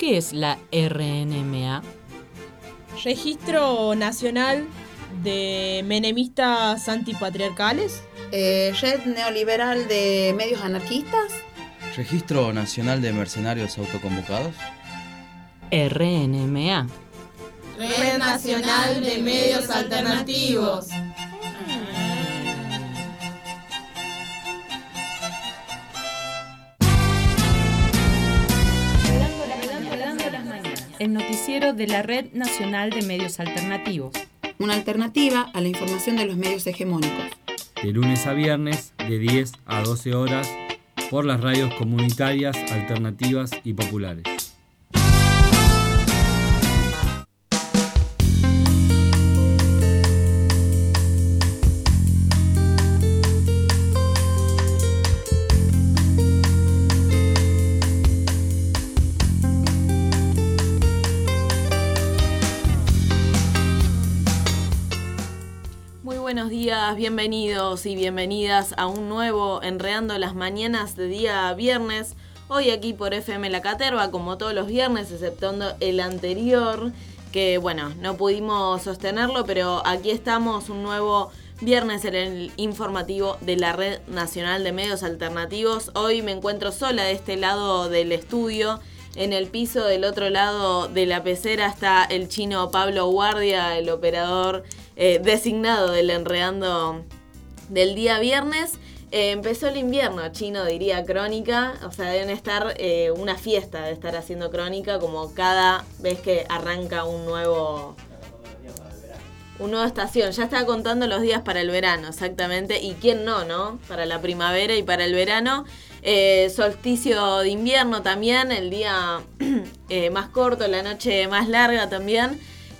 ¿Qué es la RNMA? Registro Nacional de Menemistas Antipatriarcales. Red Neoliberal de Medios Anarquistas. Registro Nacional de Mercenarios Autoconvocados. RNMA. Red Nacional de Medios Alternativos. El noticiero de la Red Nacional de Medios Alternativos. Una alternativa a la información de los medios hegemónicos. De lunes a viernes, de 10 a 12 horas, por las radios comunitarias, alternativas y populares. Buenos días, bienvenidos y bienvenidas a un nuevo Enredando las Mañanas de día viernes. Hoy aquí por FM La Caterva, como todos los viernes, exceptuando el anterior, que bueno, no pudimos sostenerlo, pero aquí estamos un nuevo viernes en el informativo de la Red Nacional de Medios Alternativos. Hoy me encuentro sola de este lado del estudio. En el piso del otro lado de la pecera está el chino Pablo Guardia, el operador designado del Enredando del día viernes. Empezó el invierno, chino, diría Crónica. O sea, deben estar una fiesta de estar haciendo Crónica como cada vez que arranca una nueva estación. Ya está contando los días para el verano, exactamente. Y quién no, para la primavera y para el verano. Solsticio de invierno también, el día más corto, la noche más larga también.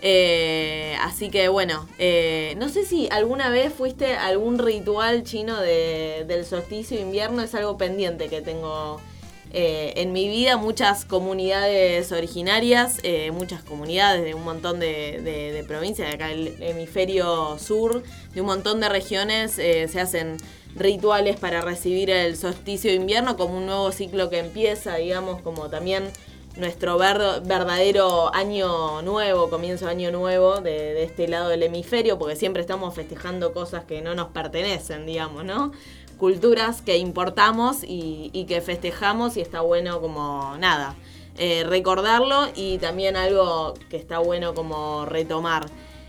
Así que bueno, no sé si alguna vez fuiste a algún ritual chino del solsticio de invierno. Es algo pendiente que tengo en mi vida. Muchas comunidades originarias, muchas comunidades de un montón de provincias, de acá el hemisferio sur, de un montón de regiones, se hacen rituales para recibir el solsticio de invierno como un nuevo ciclo que empieza, digamos, como también nuestro verdadero año nuevo, comienzo de año nuevo de este lado del hemisferio, porque siempre estamos festejando cosas que no nos pertenecen, digamos, ¿no? Culturas que importamos y que festejamos, y está bueno como nada, recordarlo, y también algo que está bueno como retomar.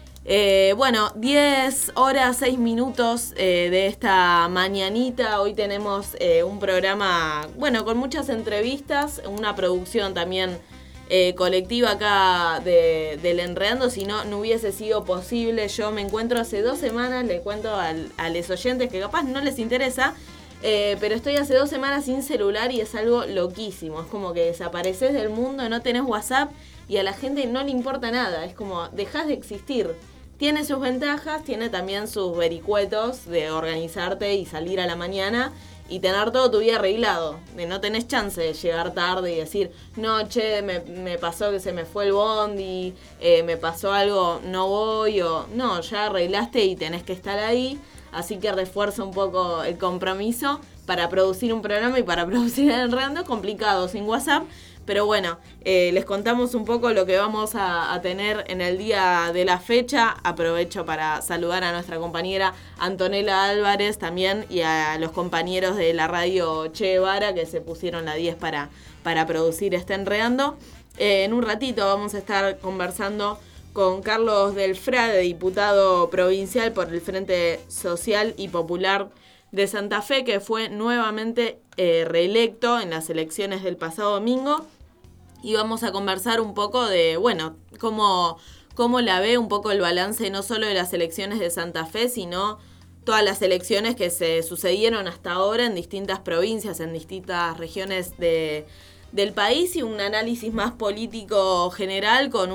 Bueno, 10 horas 6 minutos de esta mañanita. Hoy tenemos un programa, bueno, con muchas entrevistas, una producción también colectiva acá del Enredando. Si no hubiese sido posible. Yo me encuentro hace 2 semanas, le cuento a los oyentes que capaz no les interesa, pero estoy hace 2 semanas sin celular y es algo loquísimo. Es como que desapareces del mundo, no tenés WhatsApp y a la gente no le importa nada. Es como dejás de existir. Tiene sus ventajas, tiene también sus vericuetos de organizarte y salir a la mañana y tener todo tu día arreglado. De no tenés chance de llegar tarde y decir, no, che, me pasó que se me fue el bondi, me pasó algo, no voy, o no, ya arreglaste y tenés que estar ahí. Así que refuerza un poco el compromiso para producir un programa y para producir el Enredando. Complicado sin WhatsApp. Pero bueno, les contamos un poco lo que vamos a tener en el día de la fecha. Aprovecho para saludar a nuestra compañera Antonella Álvarez también y a los compañeros de la radio Che Guevara que se pusieron la 10 para producir este Enredando. En un ratito vamos a estar conversando con Carlos Delfrade, diputado provincial por el Frente Social y Popular de Santa Fe, que fue nuevamente reelecto en las elecciones del pasado domingo. Y vamos a conversar un poco de, bueno, cómo la ve, un poco el balance no solo de las elecciones de Santa Fe, sino todas las elecciones que se sucedieron hasta ahora en distintas provincias, en distintas regiones del país, y un análisis más político general con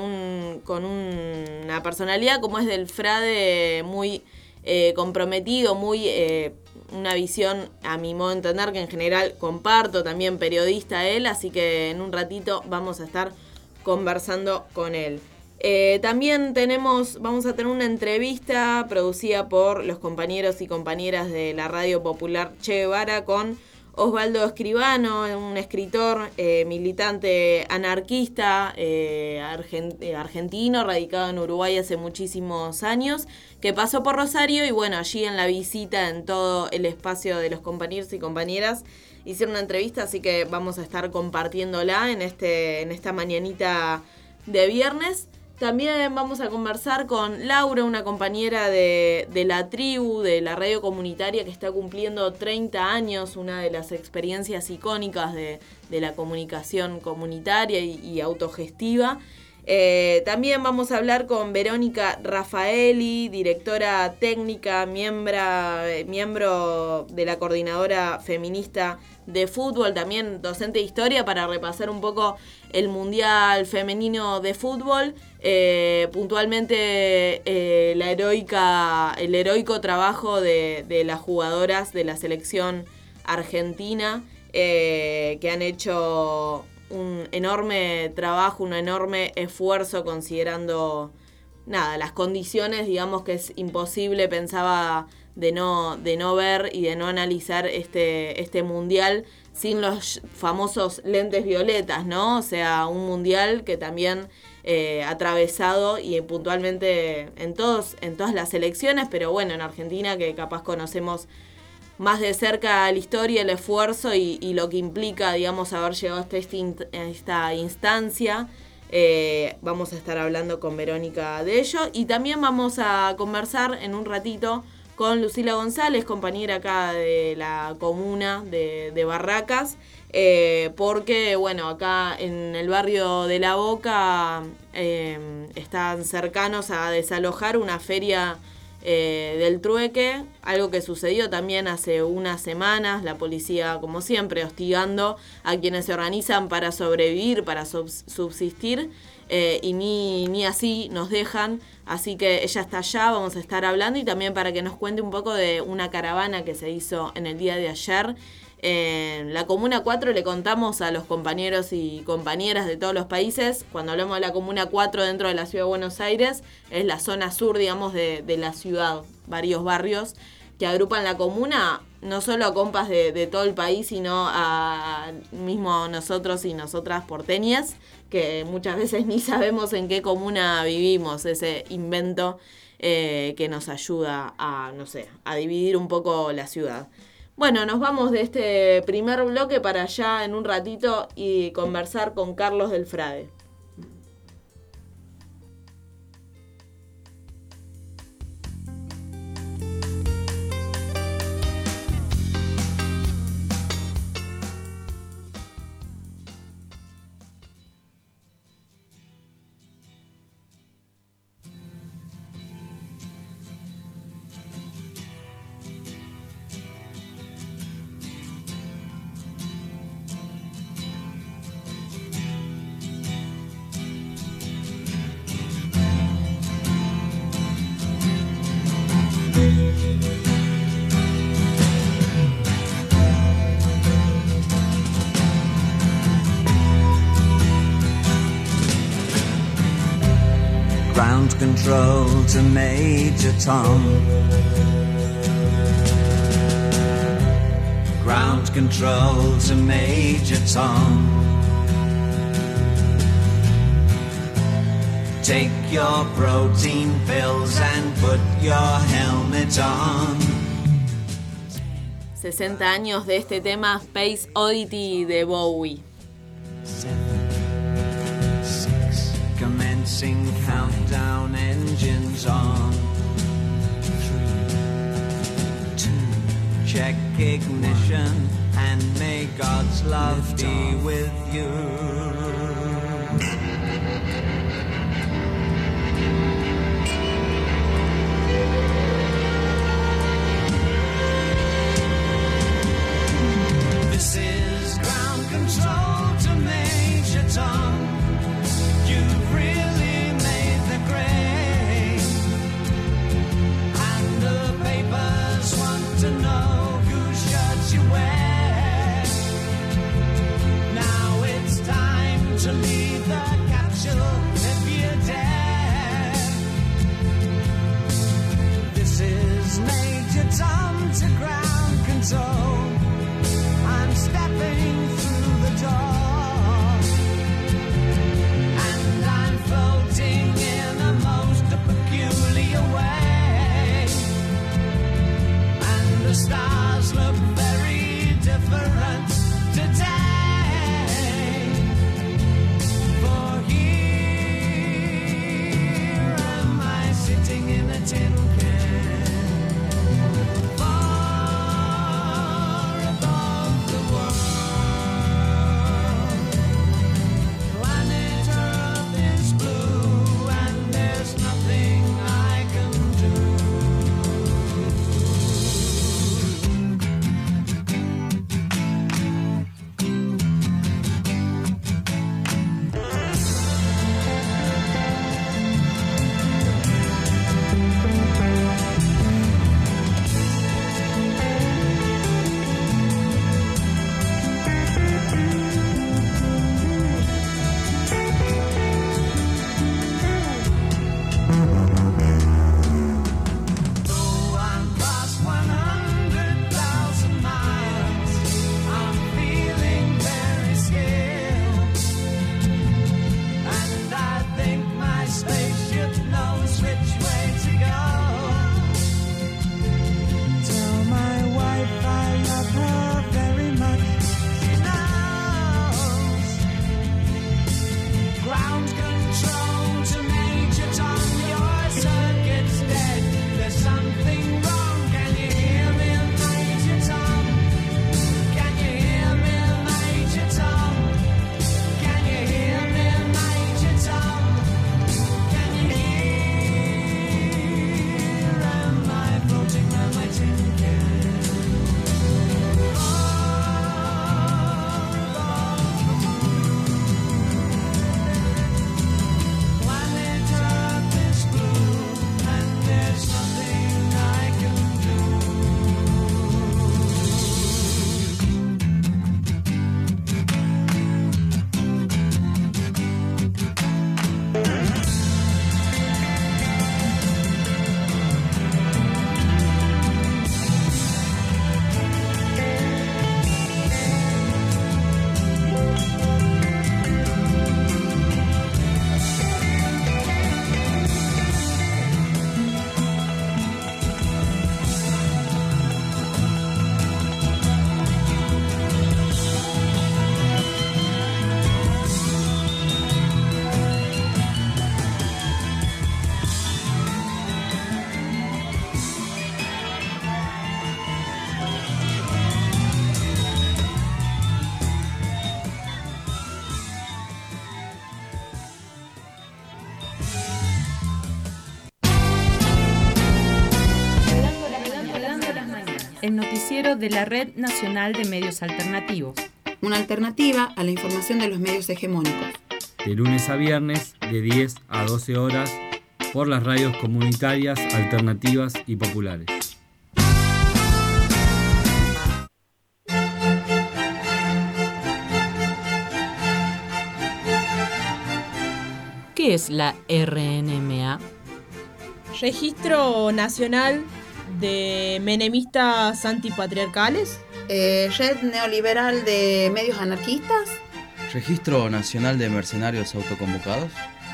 una personalidad como es Delfrade, muy comprometido, muy una visión, a mi modo de entender, que en general comparto, también periodista él, así que en un ratito vamos a estar conversando con él. También vamos a tener una entrevista producida por los compañeros y compañeras de la Radio Popular Che Guevara con Osvaldo Escribano, un escritor, militante anarquista, argentino, radicado en Uruguay hace muchísimos años, que pasó por Rosario y bueno, allí en la visita, en todo el espacio de los compañeros y compañeras, hicieron una entrevista, así que vamos a estar compartiéndola en esta mañanita de viernes. También vamos a conversar con Laura, una compañera de la tribu, de la radio comunitaria que está cumpliendo 30 años, una de las experiencias icónicas de la comunicación comunitaria y autogestiva. También vamos a hablar con Verónica Raffaeli, directora técnica, miembro de la coordinadora feminista de fútbol, también docente de historia, para repasar un poco el Mundial Femenino de Fútbol, puntualmente el heroico trabajo de las jugadoras de la selección argentina, que han hecho un enorme trabajo, un enorme esfuerzo, considerando las condiciones, digamos, que es imposible, pensaba, de no ver y de no analizar este mundial sin los famosos lentes violetas, ¿no? O sea, un mundial que también atravesado y puntualmente en todas las selecciones, pero bueno, en Argentina, que capaz conocemos más de cerca la historia, el esfuerzo y lo que implica, digamos, haber llegado hasta esta instancia. Vamos a estar hablando con Verónica de ello, y también vamos a conversar en un ratito con Lucila González, compañera acá de la comuna de Barracas, porque bueno, acá en el barrio de La Boca están cercanos a desalojar una feria del trueque, algo que sucedió también hace unas semanas, la policía, como siempre, hostigando a quienes se organizan para sobrevivir, para subsistir, y ni así nos dejan. Así que ella está allá, vamos a estar hablando, y también para que nos cuente un poco de una caravana que se hizo en el día de ayer. En la Comuna 4 le contamos a los compañeros y compañeras de todos los países, cuando hablamos de la Comuna 4 dentro de la Ciudad de Buenos Aires, es la zona sur, digamos, de la ciudad, varios barrios que agrupan la comuna, no solo a compas de todo el país, sino a mismo nosotros y nosotras porteñas, que muchas veces ni sabemos en qué comuna vivimos, ese invento que nos ayuda a dividir un poco la ciudad. Bueno, nos vamos de este primer bloque para allá en un ratito y conversar con Carlos del Frade. Ground control to Major Tom. Ground control to Major Tom. Take your protein pills and put your helmet on. 60 años de este tema, Space Oddity de Bowie. 7, 6, commencing countdown, engines on. 3, 2, check ignition and may God's love be with you. This is ground control to Major Tom. You've really made the grade, and the papers want to know whose shirts you wear. Now it's time to leave the capsule if you dare. This is Major Tom to ground control. I'm stars look very different today. For here am I sitting in a tin can, far above the world. Planet Earth is blue and there's nothing I can do. Though I'm past 100,000 miles, I'm feeling very scared. And I think my spaceship knows which way to go. Tell my wife I love her very much. She knows. Ground control to Major Tom, your circuit's dead. There's something wrong. Can you hear me, Major Tom? Can you hear me, Major Tom? Can you hear me, Major Tom? Can you hear? Am I floating on my tin can? Planet Earth is blue, and there's nothing I can do. El noticiero de la Red Nacional de Medios Alternativos. Una alternativa a la información de los medios hegemónicos. De lunes a viernes, de 10 a 12 horas, por las radios comunitarias, alternativas y populares. ¿Qué es la RNMA? Registro Nacional de Menemistas Antipatriarcales. Red Neoliberal de Medios Anarquistas. Registro Nacional de Mercenarios Autoconvocados.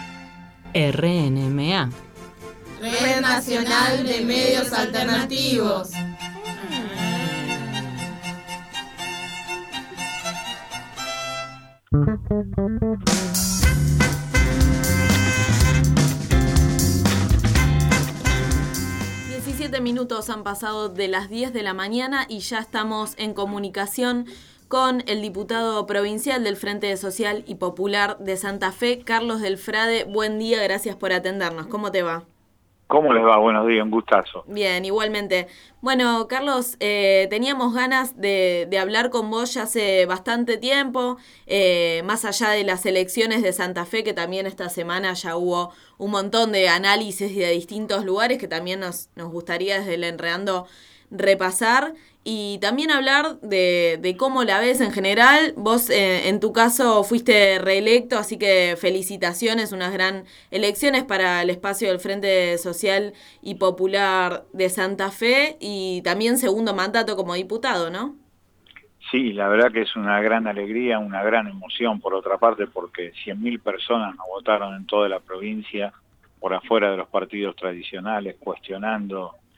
RNMA. Red Nacional de Medios Alternativos. Minutos han pasado de las 10 de la mañana y ya estamos en comunicación con el diputado provincial del Frente Social y Popular de Santa Fe, Carlos del Frade. Buen día, gracias por atendernos. ¿Cómo te va? ¿Cómo les va? Buenos días, un gustazo. Bien, igualmente. Bueno, Carlos, teníamos ganas de hablar con vos ya hace bastante tiempo, más allá de las elecciones de Santa Fe, que también esta semana ya hubo un montón de análisis de distintos lugares que también nos gustaría desde el Enredando repasar, y también hablar de cómo la ves en general. Vos en tu caso fuiste reelecto, así que felicitaciones, unas gran elecciones para el espacio del Frente Social y Popular de Santa Fe, y también segundo mandato como diputado, ¿no? Sí, la verdad que es una gran alegría, una gran emoción por otra parte, porque 100.000 personas nos votaron en toda la provincia por afuera de los partidos tradicionales, cuestionando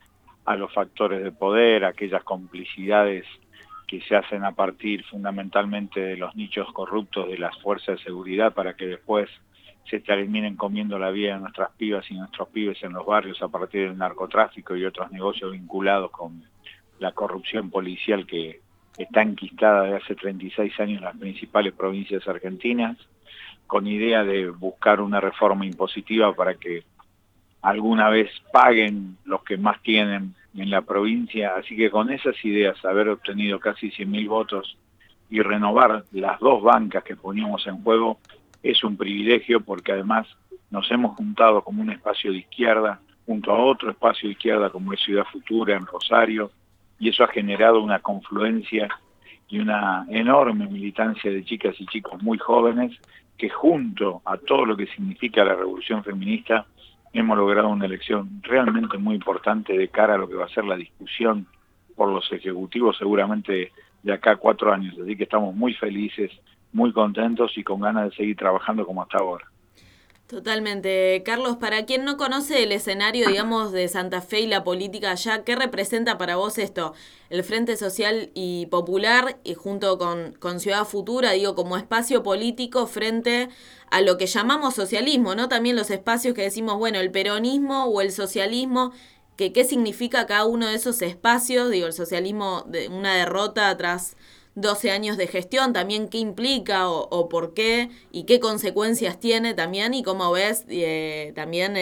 a los factores de poder, a aquellas complicidades que se hacen a partir fundamentalmente de los nichos corruptos de las fuerzas de seguridad para que después se terminen comiendo la vida de nuestras pibas y nuestros pibes en los barrios a partir del narcotráfico y otros negocios vinculados con la corrupción policial que está enquistada desde hace 36 años en las principales provincias argentinas, con idea de buscar una reforma impositiva para que alguna vez paguen los que más tienen en la provincia. Así que con esas ideas, haber obtenido casi 100.000 votos y renovar las dos bancas que poníamos en juego es un privilegio, porque además nos hemos juntado como un espacio de izquierda junto a otro espacio de izquierda como es Ciudad Futura en Rosario, y eso ha generado una confluencia y una enorme militancia de chicas y chicos muy jóvenes que, junto a todo lo que significa la revolución feminista, hemos logrado una elección realmente muy importante de cara a lo que va a ser la discusión por los ejecutivos seguramente de acá a 4 años. Así que estamos muy felices, muy contentos y con ganas de seguir trabajando como hasta ahora. Totalmente. Carlos, para quien no conoce el escenario, digamos, de Santa Fe y la política allá, ¿qué representa para vos esto? El Frente Social y Popular, y junto con Ciudad Futura, digo, como espacio político frente a lo que llamamos socialismo, ¿no? También los espacios que decimos, bueno, el peronismo o el socialismo, que qué significa cada uno de esos espacios, digo, el socialismo, de una derrota tras 12 años de gestión, también qué implica o por qué y qué consecuencias tiene también, y cómo ves también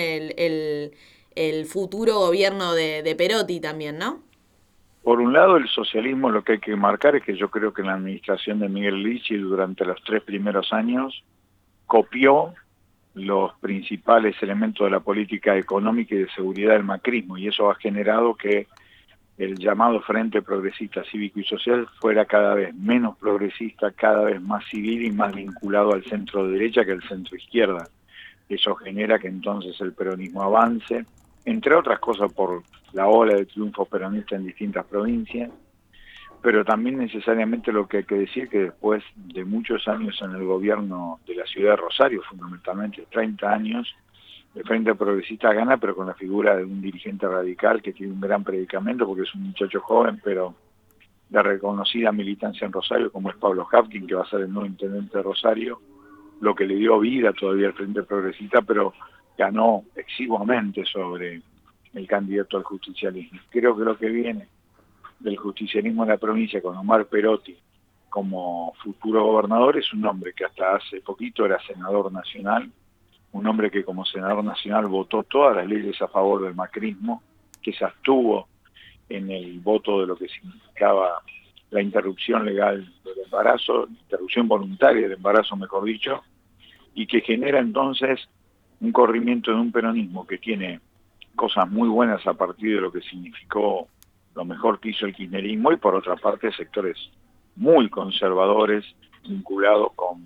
el futuro gobierno de Perotti también, ¿no? Por un lado, el socialismo, lo que hay que marcar es que yo creo que la administración de Miguel Lichi durante los 3 primeros años copió los principales elementos de la política económica y de seguridad del macrismo, y eso ha generado que el llamado Frente Progresista Cívico y Social fuera cada vez menos progresista, cada vez más civil y más vinculado al centro derecha que al centro izquierda. Eso genera que entonces el peronismo avance, entre otras cosas por la ola de triunfos peronistas en distintas provincias, pero también necesariamente lo que hay que decir que después de muchos años en el gobierno de la ciudad de Rosario, fundamentalmente 30 años, el Frente Progresista gana, pero con la figura de un dirigente radical que tiene un gran predicamento porque es un muchacho joven, pero de reconocida militancia en Rosario, como es Pablo Hapkin, que va a ser el nuevo intendente de Rosario, lo que le dio vida todavía al Frente Progresista, pero ganó exiguamente sobre el candidato al justicialismo. Creo que lo que viene del justicialismo en la provincia con Omar Perotti como futuro gobernador es un hombre que hasta hace poquito era senador nacional, un hombre que como senador nacional votó todas las leyes a favor del macrismo, que se abstuvo en el voto de lo que significaba la interrupción legal del embarazo, interrupción voluntaria del embarazo, mejor dicho, y que genera entonces un corrimiento de un peronismo que tiene cosas muy buenas a partir de lo que significó lo mejor que hizo el kirchnerismo, y por otra parte sectores muy conservadores vinculados con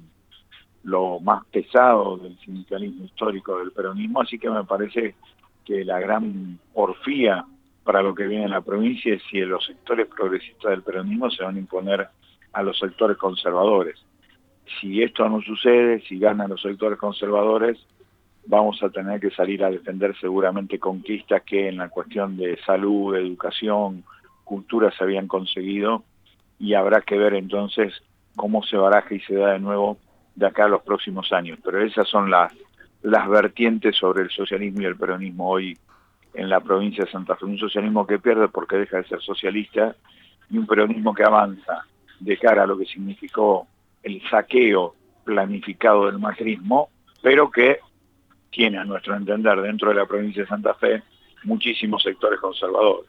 lo más pesado del sindicalismo histórico del peronismo. Así que me parece que la gran porfía para lo que viene en la provincia es si los sectores progresistas del peronismo se van a imponer a los sectores conservadores. Si esto no sucede, si ganan los sectores conservadores, vamos a tener que salir a defender seguramente conquistas que en la cuestión de salud, educación, cultura se habían conseguido, y habrá que ver entonces cómo se baraja y se da de nuevo de acá a los próximos años. Pero esas son las vertientes sobre el socialismo y el peronismo hoy en la provincia de Santa Fe. Un socialismo que pierde porque deja de ser socialista, y un peronismo que avanza de cara a lo que significó el saqueo planificado del macrismo, pero que tiene, a nuestro entender, dentro de la provincia de Santa Fe, muchísimos sectores conservadores.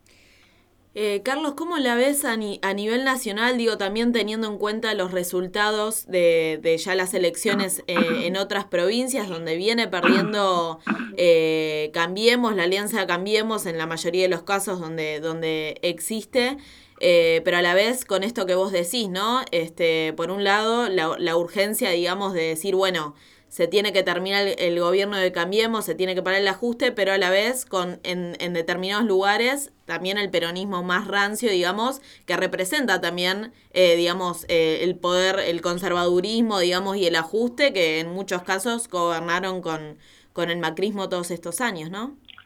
Carlos, ¿cómo la ves a nivel nacional? Digo, también teniendo en cuenta los resultados de ya las elecciones en otras provincias, donde viene perdiendo Cambiemos, la alianza Cambiemos, en la mayoría de los casos donde existe, pero a la vez con esto que vos decís, ¿no? Por un lado, la urgencia, digamos, de decir, bueno, se tiene que terminar el gobierno de Cambiemos, se tiene que parar el ajuste, pero a la vez en determinados lugares también el peronismo más rancio, digamos, que representa también, digamos, el poder, el conservadurismo, digamos, y el ajuste, que en muchos casos gobernaron con el macrismo todos estos años, ¿no?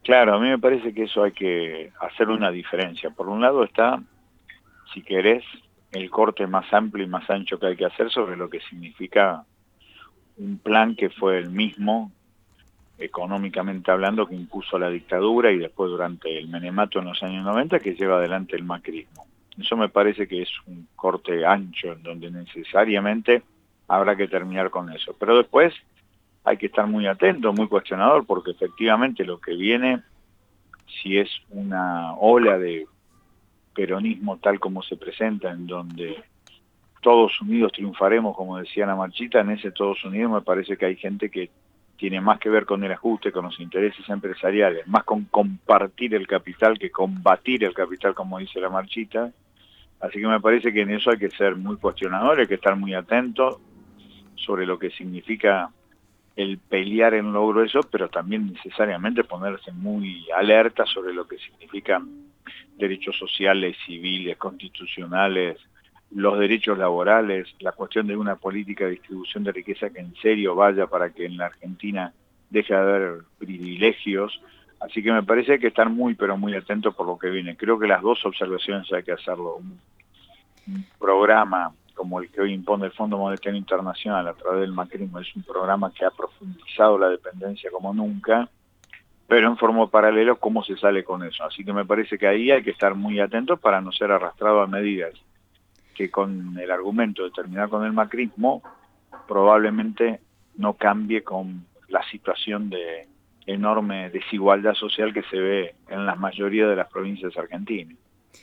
Claro, a mí me parece que eso hay que hacer una diferencia. Por un lado está, si querés, el corte más amplio y más ancho que hay que hacer sobre lo que significa un plan que fue el mismo, económicamente hablando, que impuso la dictadura y después durante el menemato en los años 90 que lleva adelante el macrismo. Eso me parece que es un corte ancho en donde necesariamente habrá que terminar con eso. Pero después hay que estar muy atento, muy cuestionador, porque efectivamente lo que viene, si es una ola de peronismo tal como se presenta, en donde todos unidos triunfaremos, como decía la Marchita, en ese todos unidos me parece que hay gente que tiene más que ver con el ajuste, con los intereses empresariales, más con compartir el capital que combatir el capital, como dice la Marchita. Así que me parece que en eso hay que ser muy cuestionador, hay que estar muy atento sobre lo que significa el pelear en logro eso, pero también necesariamente ponerse muy alerta sobre lo que significan derechos sociales, civiles, constitucionales, los derechos laborales, la cuestión de una política de distribución de riqueza que en serio vaya para que en la Argentina deje de haber privilegios. Así que me parece que hay que estar muy, pero muy atento por lo que viene. Creo que las dos observaciones hay que hacerlo. Un programa como el que hoy impone el Fondo Monetario Internacional a través del macrismo es un programa que ha profundizado la dependencia como nunca, pero en forma paralela cómo se sale con eso. Así que me parece que ahí hay que estar muy atentos para no ser arrastrado a medidas que con el argumento de terminar con el macrismo probablemente no cambie con la situación de enorme desigualdad social que se ve en la mayoría de las provincias argentinas.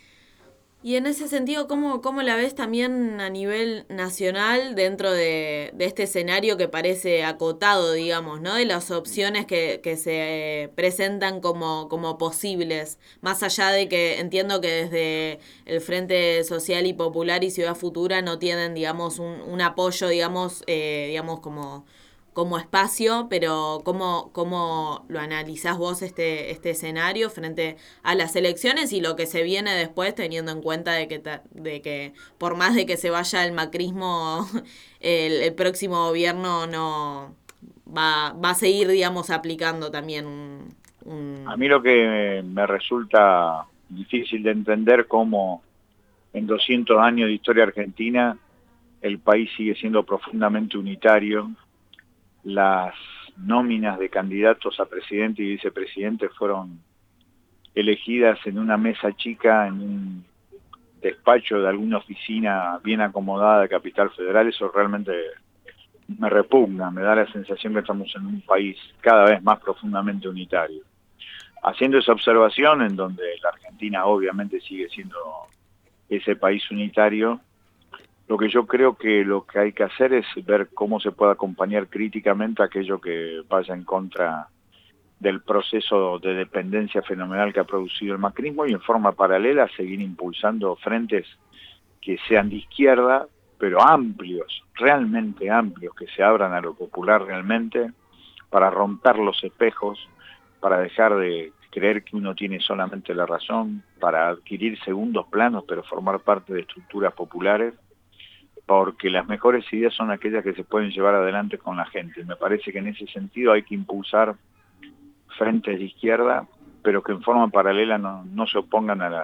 Y en ese sentido, ¿cómo la ves también a nivel nacional dentro de este escenario que parece acotado, digamos, ¿no? De las opciones que se presentan como posibles, más allá de que entiendo que desde el Frente Social y Popular y Ciudad Futura no tienen, digamos, un apoyo, digamos como espacio, pero ¿cómo lo analizás vos este escenario frente a las elecciones y lo que se viene después, teniendo en cuenta de que por más de que se vaya el macrismo, el próximo gobierno no va a seguir, digamos, aplicando también un... A mí lo que me resulta difícil de entender cómo en 200 años de historia argentina el país sigue siendo profundamente unitario. Las nóminas de candidatos a presidente y vicepresidente fueron elegidas en una mesa chica, en un despacho de alguna oficina bien acomodada de Capital Federal. Eso realmente me repugna, me da la sensación que estamos en un país cada vez más profundamente unitario. Haciendo esa observación, en donde la Argentina obviamente sigue siendo ese país unitario, lo que yo creo que lo que hay que hacer es ver cómo se puede acompañar críticamente aquello que vaya en contra del proceso de dependencia fenomenal que ha producido el macrismo y en forma paralela seguir impulsando frentes que sean de izquierda, pero amplios, realmente amplios, que se abran a lo popular realmente, para romper los espejos, para dejar de creer que uno tiene solamente la razón, para adquirir segundos planos, pero formar parte de estructuras populares, porque las mejores ideas son aquellas que se pueden llevar adelante con la gente. Me parece que en ese sentido hay que impulsar frentes de izquierda, pero que en forma paralela no se opongan a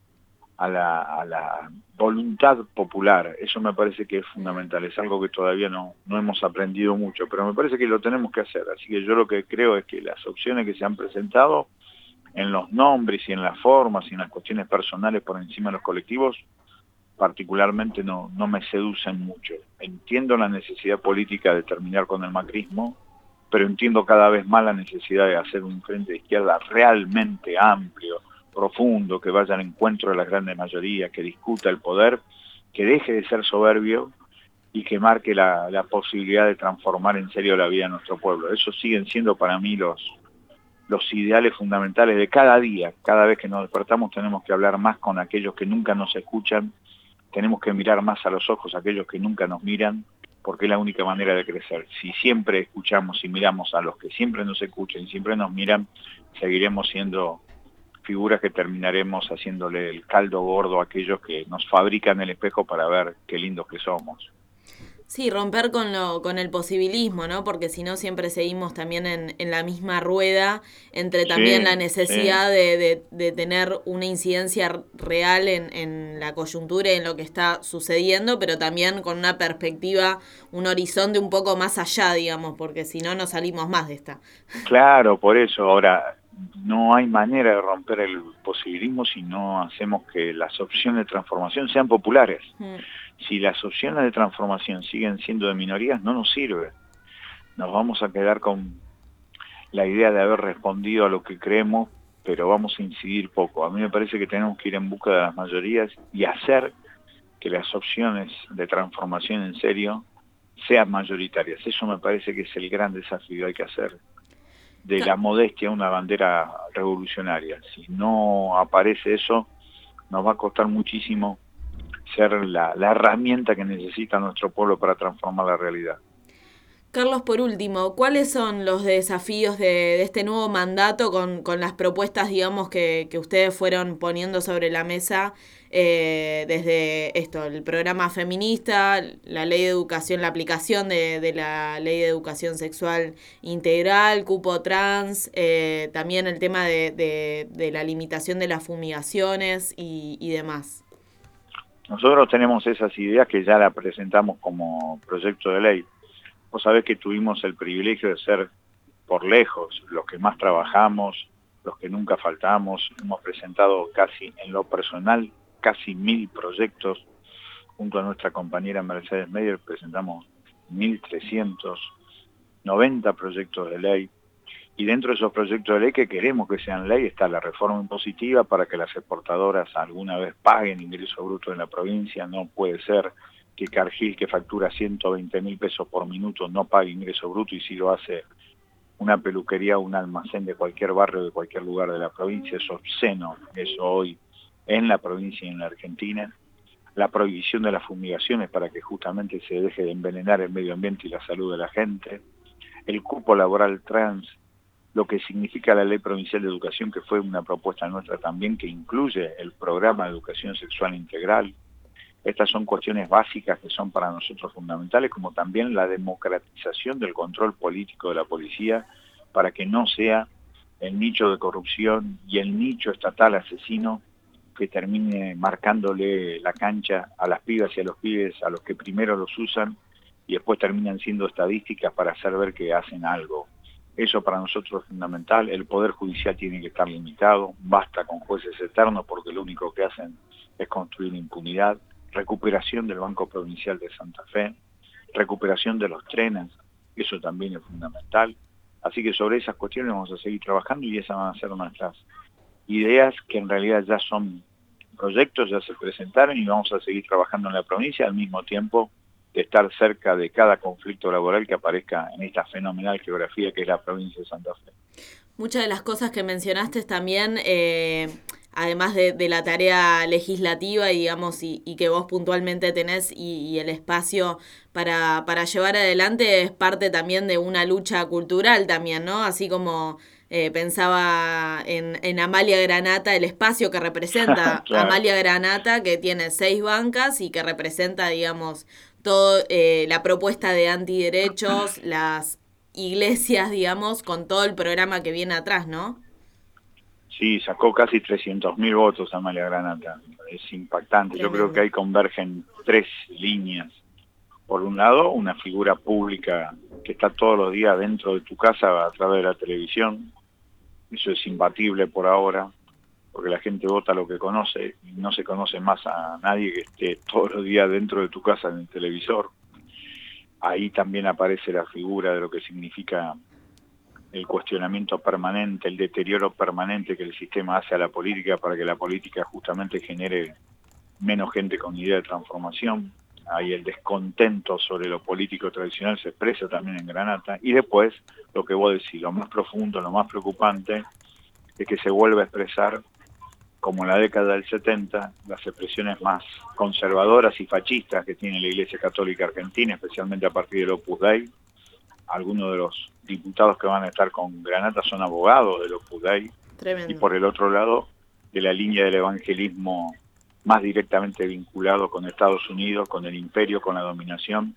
la voluntad popular. Eso me parece que es fundamental, es algo que todavía no hemos aprendido mucho, pero me parece que lo tenemos que hacer. Así que yo lo que creo es que las opciones que se han presentado en los nombres y en las formas y en las cuestiones personales por encima de los colectivos, particularmente no me seducen mucho. Entiendo la necesidad política de terminar con el macrismo, pero entiendo cada vez más la necesidad de hacer un frente de izquierda realmente amplio, profundo, que vaya al encuentro de las grandes mayorías, que discuta el poder, que deje de ser soberbio y que marque la posibilidad de transformar en serio la vida de nuestro pueblo. Esos siguen siendo para mí los ideales fundamentales de cada día. Cada vez que nos despertamos tenemos que hablar más con aquellos que nunca nos escuchan, tenemos que mirar más a los ojos a aquellos que nunca nos miran, porque es la única manera de crecer. Si siempre escuchamos y miramos a los que siempre nos escuchan y siempre nos miran, seguiremos siendo figuras que terminaremos haciéndole el caldo gordo a aquellos que nos fabrican el espejo para ver qué lindos que somos. Sí, romper con el posibilismo, ¿no? Porque si no siempre seguimos también en la misma rueda, entre también la necesidad de tener una incidencia real en la coyuntura y en lo que está sucediendo, pero también con una perspectiva, un horizonte un poco más allá, digamos, porque si no, no salimos más de esta. Claro, por eso. Ahora, no hay manera de romper el posibilismo si no hacemos que las opciones de transformación sean populares. Si las opciones de transformación siguen siendo de minorías, no nos sirve. Nos vamos a quedar con la idea de haber respondido a lo que creemos, pero vamos a incidir poco. A mí me parece que tenemos que ir en busca de las mayorías y hacer que las opciones de transformación en serio sean mayoritarias. Eso me parece que es el gran desafío. Hay que hacer de la modestia una bandera revolucionaria. Si no aparece eso, nos va a costar muchísimo ser la herramienta que necesita nuestro pueblo para transformar la realidad. Carlos, por último, ¿cuáles son los desafíos de este nuevo mandato con las propuestas, digamos, que ustedes fueron poniendo sobre la mesa desde el programa feminista, la ley de educación, la aplicación de la ley de educación sexual integral, cupo trans, también el tema de la limitación de las fumigaciones y demás? Nosotros tenemos esas ideas que ya las presentamos como proyecto de ley. Vos sabés que tuvimos el privilegio de ser, por lejos, los que más trabajamos, los que nunca faltamos. Hemos presentado casi, en lo personal, casi 1000 proyectos. Junto a nuestra compañera Mercedes Meyer presentamos 1390 proyectos de ley. Y dentro de esos proyectos de ley que queremos que sean ley está la reforma impositiva para que las exportadoras alguna vez paguen ingreso bruto en la provincia. No puede ser que Cargill, que factura 120.000 pesos por minuto, no pague ingreso bruto, y si lo hace una peluquería o un almacén de cualquier barrio, de cualquier lugar de la provincia. Es obsceno eso hoy en la provincia y en la Argentina. La prohibición de las fumigaciones para que justamente se deje de envenenar el medio ambiente y la salud de la gente. El cupo laboral trans, lo que significa la Ley Provincial de Educación, que fue una propuesta nuestra también, que incluye el programa de educación sexual integral. Estas son cuestiones básicas que son para nosotros fundamentales, como también la democratización del control político de la policía, para que no sea el nicho de corrupción y el nicho estatal asesino que termine marcándole la cancha a las pibas y a los pibes, a los que primero los usan y después terminan siendo estadísticas para hacer ver que hacen algo. Eso para nosotros es fundamental. El Poder Judicial tiene que estar limitado, basta con jueces eternos porque lo único que hacen es construir impunidad. Recuperación del Banco Provincial de Santa Fe, recuperación de los trenes, eso también es fundamental. Así que sobre esas cuestiones vamos a seguir trabajando y esas van a ser nuestras ideas, que en realidad ya son proyectos, ya se presentaron, y vamos a seguir trabajando en la provincia al mismo tiempo de estar cerca de cada conflicto laboral que aparezca en esta fenomenal geografía que es la provincia de Santa Fe. Muchas de las cosas que mencionaste también, además de la tarea legislativa, digamos, y que vos puntualmente tenés y el espacio para llevar adelante, es parte también de una lucha cultural también, ¿no? Así como pensaba en Amalia Granata, el espacio que representa claro. Amalia Granata, que tiene 6 bancas y que representa, digamos, todo la propuesta de antiderechos, las iglesias, digamos, con todo el programa que viene atrás, ¿no? Sí, sacó casi 300.000 votos Amalia Granata. Es impactante. Tremendo. Yo creo que ahí convergen 3 líneas. Por un lado, una figura pública que está todos los días dentro de tu casa a través de la televisión. Eso es imbatible por ahora, porque la gente vota lo que conoce y no se conoce más a nadie que esté todos los días dentro de tu casa en el televisor. Ahí también aparece la figura de lo que significa el cuestionamiento permanente, el deterioro permanente que el sistema hace a la política para que la política justamente genere menos gente con idea de transformación. Ahí el descontento sobre lo político tradicional se expresa también en Granata. Y después, lo que vos decís, lo más profundo, lo más preocupante, es que se vuelve a expresar, como en la década del 70, las expresiones más conservadoras y fascistas que tiene la Iglesia Católica Argentina, especialmente a partir del Opus Dei. Algunos de los diputados que van a estar con Granata son abogados del Opus Dei. Tremendo. Y por el otro lado, de la línea del evangelismo más directamente vinculado con Estados Unidos, con el imperio, con la dominación,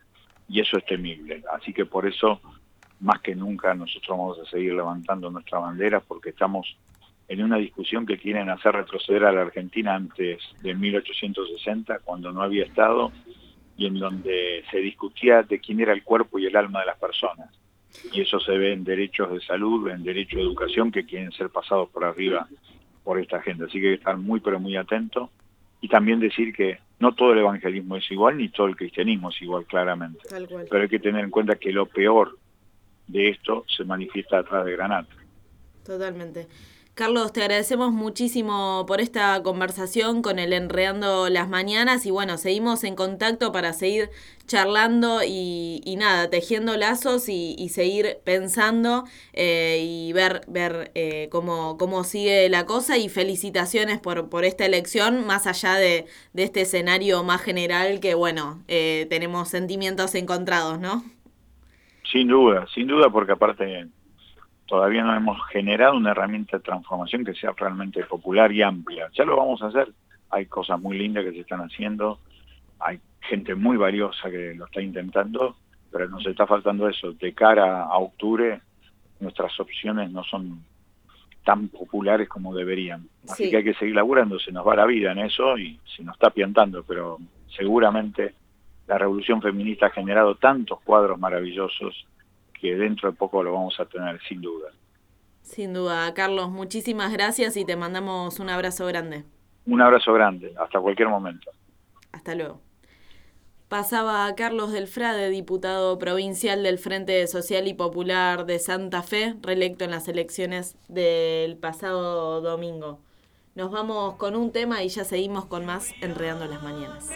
y eso es temible. Así que por eso, más que nunca, nosotros vamos a seguir levantando nuestra bandera, porque estamos en una discusión que quieren hacer retroceder a la Argentina antes de 1860, cuando no había Estado, y en donde se discutía de quién era el cuerpo y el alma de las personas. Y eso se ve en derechos de salud, en derecho de educación, que quieren ser pasados por arriba por esta gente. Así que hay que estar muy, pero muy atento. Y también decir que no todo el evangelismo es igual, ni todo el cristianismo es igual, claramente. Tal cual. Pero hay que tener en cuenta que lo peor de esto se manifiesta atrás de Granate. Totalmente. Carlos, te agradecemos muchísimo por esta conversación con el Enredando las Mañanas y bueno, seguimos en contacto para seguir charlando y nada, tejiendo lazos y seguir pensando y ver cómo sigue la cosa, y felicitaciones por esta elección, más allá de este escenario más general que bueno, tenemos sentimientos encontrados, ¿no? Sin duda, porque aparte todavía no hemos generado una herramienta de transformación que sea realmente popular y amplia. Ya lo vamos a hacer. Hay cosas muy lindas que se están haciendo, hay gente muy valiosa que lo está intentando, pero nos está faltando eso. De cara a octubre, nuestras opciones no son tan populares como deberían. Así Sí. que hay que seguir laburando, se nos va la vida en eso y se nos está piantando, pero seguramente la revolución feminista ha generado tantos cuadros maravillosos que dentro de poco lo vamos a tener, sin duda. Sin duda, Carlos, muchísimas gracias y te mandamos un abrazo grande. Un abrazo grande, hasta cualquier momento. Hasta luego. Pasaba Carlos Delfrade, diputado provincial del Frente Social y Popular de Santa Fe, reelecto en las elecciones del pasado domingo. Nos vamos con un tema y ya seguimos con más Enredando las Mañanas.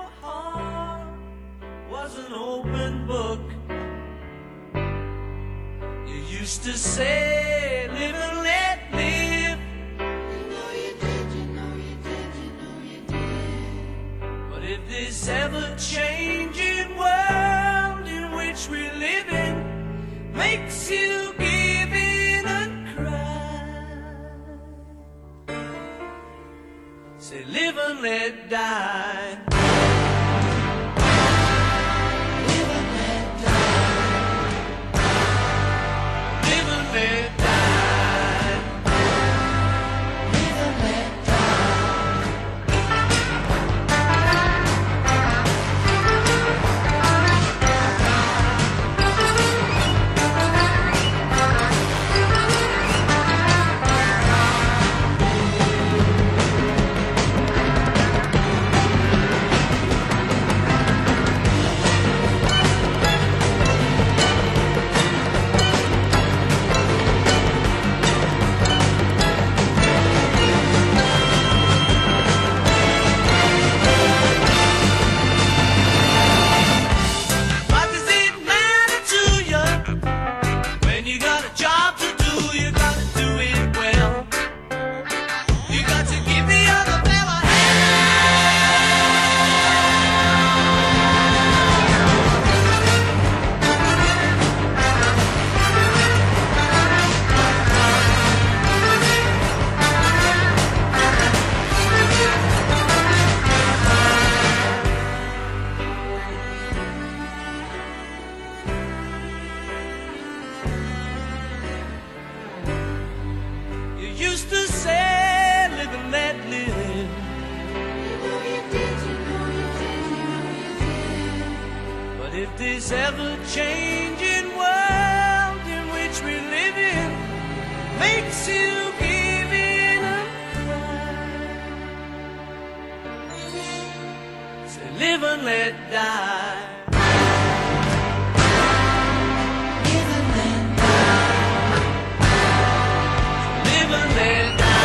Used to say, live and let live. You know you did, you know you did, you know you did. But if this ever-changing world in which we live in makes you give in and cry, say, live and let die. This ever-changing world in which we live in makes you give in and cry. Say, live and let die. Live and let die. Live and let die.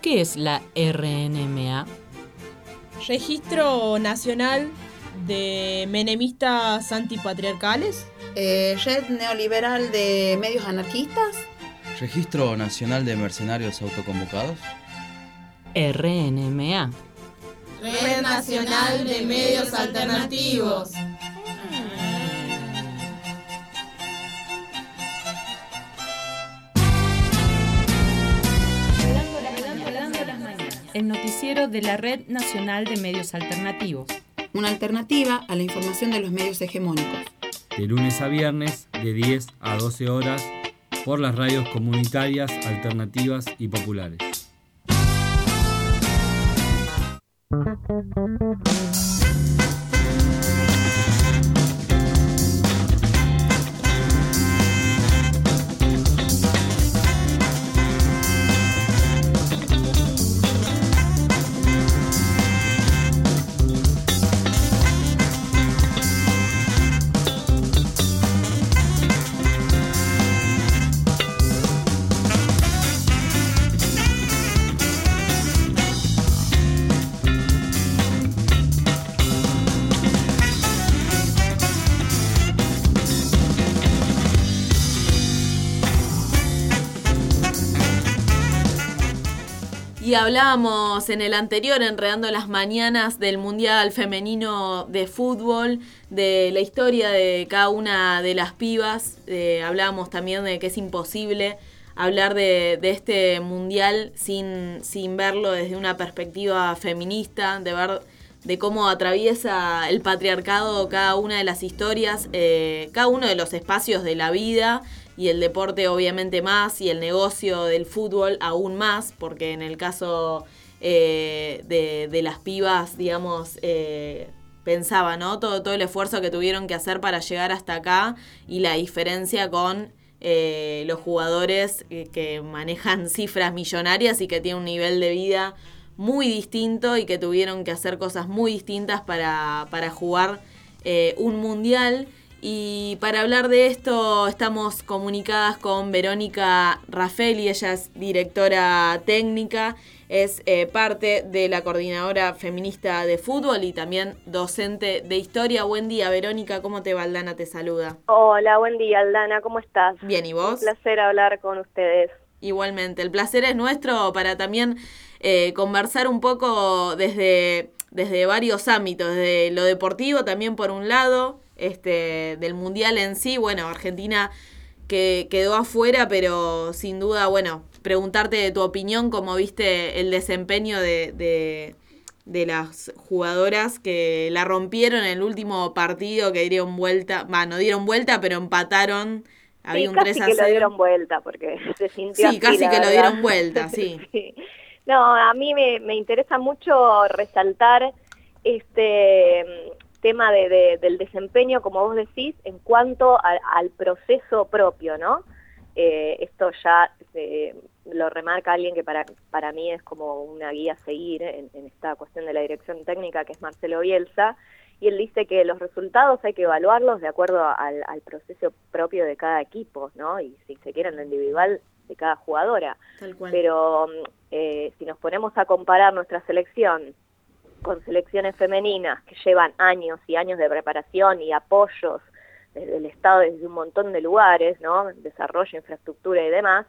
¿Qué es la RNMA? Registro Nacional de Menemistas Antipatriarcales. Red Neoliberal de Medios Anarquistas. Registro Nacional de Mercenarios Autoconvocados. RNMA. Red Nacional de Medios Alternativos. El noticiero de la Red Nacional de Medios Alternativos. Una alternativa a la información de los medios hegemónicos. De lunes a viernes, de 10 a 12 horas, por las radios comunitarias, alternativas y populares. Y hablábamos en el anterior, Enredando las Mañanas, del Mundial Femenino de Fútbol, de la historia de cada una de las pibas. Hablábamos también de que es imposible hablar de este Mundial sin verlo desde una perspectiva feminista, de ver de cómo atraviesa el patriarcado cada una de las historias, cada uno de los espacios de la vida, y el deporte obviamente más, y el negocio del fútbol aún más, porque en el caso de las pibas, digamos, pensaba, ¿no? Todo el esfuerzo que tuvieron que hacer para llegar hasta acá, y la diferencia con los jugadores que manejan cifras millonarias y que tienen un nivel de vida muy distinto y que tuvieron que hacer cosas muy distintas para jugar un mundial. Y para hablar de esto estamos comunicadas con Verónica Raffelli. Ella es directora técnica, es parte de la Coordinadora Feminista de Fútbol y también docente de historia. Buen día, Verónica, ¿cómo te va? Aldana te saluda. Hola, buen día, Aldana, ¿cómo estás? Bien, ¿y vos? Un placer hablar con ustedes. Igualmente, el placer es nuestro para también conversar un poco desde varios ámbitos, desde lo deportivo también por un lado, del mundial en sí. Bueno, Argentina que quedó afuera, pero sin duda, bueno, preguntarte de tu opinión, cómo viste el desempeño de las jugadoras que la rompieron en el último partido, que dieron vuelta, no dieron vuelta, pero empataron. Había un 3-0. Casi que lo dieron vuelta, porque se sintió Sí, así, casi la que verdad. lo dieron vuelta, sí. Sí. No, a mí me interesa mucho resaltar este tema del desempeño, como vos decís, en cuanto al proceso propio, ¿no? Esto ya lo remarca alguien que para mí es como una guía a seguir en esta cuestión de la dirección técnica, que es Marcelo Bielsa, y él dice que los resultados hay que evaluarlos de acuerdo al proceso propio de cada equipo, ¿no? Y si se quiere en lo individual de cada jugadora. Tal cual. Pero si nos ponemos a comparar nuestra selección con selecciones femeninas que llevan años y años de preparación y apoyos desde el Estado, desde un montón de lugares, ¿no? Desarrollo, infraestructura y demás,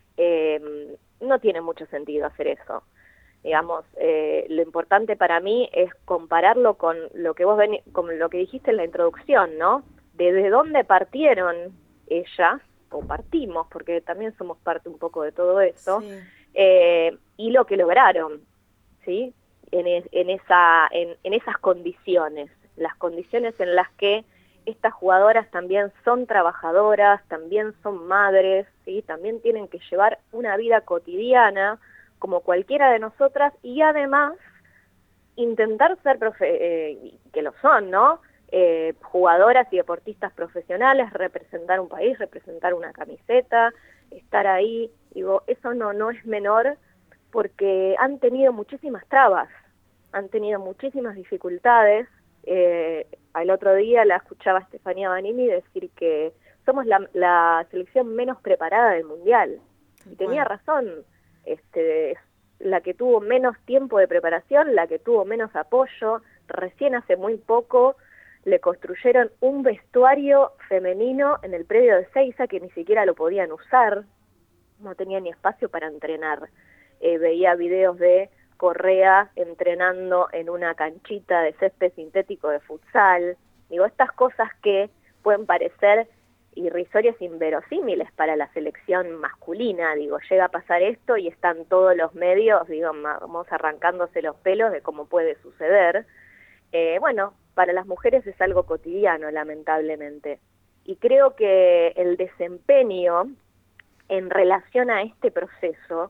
no tiene mucho sentido hacer eso. Digamos, lo importante para mí es compararlo con lo que con lo que dijiste en la introducción, ¿no? Desde dónde partieron ellas, o partimos, porque también somos parte un poco de todo eso, Sí. Y lo que lograron, ¿sí? En esas condiciones, las condiciones en las que estas jugadoras también son trabajadoras, también son madres, ¿sí? También tienen que llevar una vida cotidiana como cualquiera de nosotras, y además intentar ser que lo son, ¿no? Jugadoras y deportistas profesionales, representar un país, representar una camiseta, estar ahí. Digo, eso no es menor, porque han tenido muchísimas trabas, han tenido muchísimas dificultades. Al otro día la escuchaba a Estefanía Banini decir que somos la selección menos preparada del Mundial. Y tenía razón, la que tuvo menos tiempo de preparación, la que tuvo menos apoyo. Recién hace muy poco le construyeron un vestuario femenino en el predio de Ezeiza que ni siquiera lo podían usar, no tenía ni espacio para entrenar. Veía videos de Correa entrenando en una canchita de césped sintético de futsal. Digo, estas cosas que pueden parecer irrisorias, inverosímiles para la selección masculina. Digo, llega a pasar esto y están todos los medios, digamos, arrancándose los pelos de cómo puede suceder. Bueno, para las mujeres es algo cotidiano, lamentablemente. Y creo que el desempeño en relación a este proceso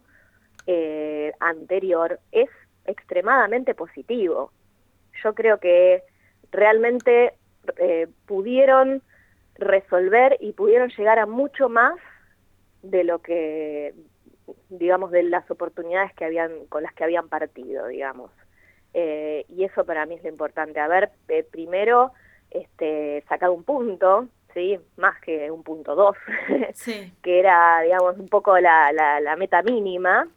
anterior es extremadamente positivo. Yo creo que realmente pudieron resolver y pudieron llegar a mucho más de lo que, digamos, de las oportunidades con las que habían partido, digamos. Y eso para mí es lo importante, haber primero sacado un punto, ¿sí? Más que un punto 2, sí. Que era, digamos, un poco la meta mínima,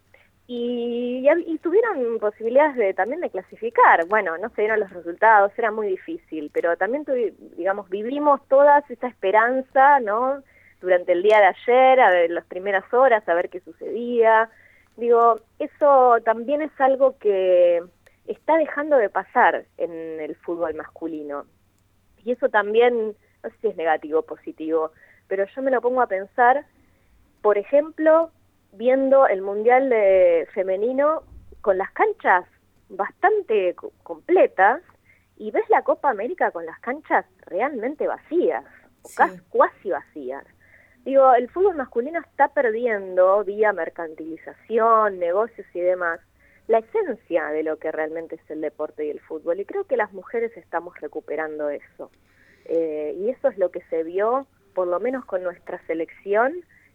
y tuvieron posibilidades también de clasificar. Bueno, no se dieron los resultados, era muy difícil, pero también digamos, vivimos toda esa esperanza, ¿no? Durante el día de ayer, a ver, las primeras horas, a ver qué sucedía. Digo, eso también es algo que está dejando de pasar en el fútbol masculino. Y eso también, no sé si es negativo o positivo, pero yo me lo pongo a pensar, por ejemplo, viendo el Mundial femenino con las canchas bastante completas, y ves la Copa América con las canchas realmente vacías, sí, casi vacías. Digo, el fútbol masculino está perdiendo, vía mercantilización, negocios y demás, la esencia de lo que realmente es el deporte y el fútbol, y creo que las mujeres estamos recuperando eso. Y eso es lo que se vio, por lo menos con nuestra selección,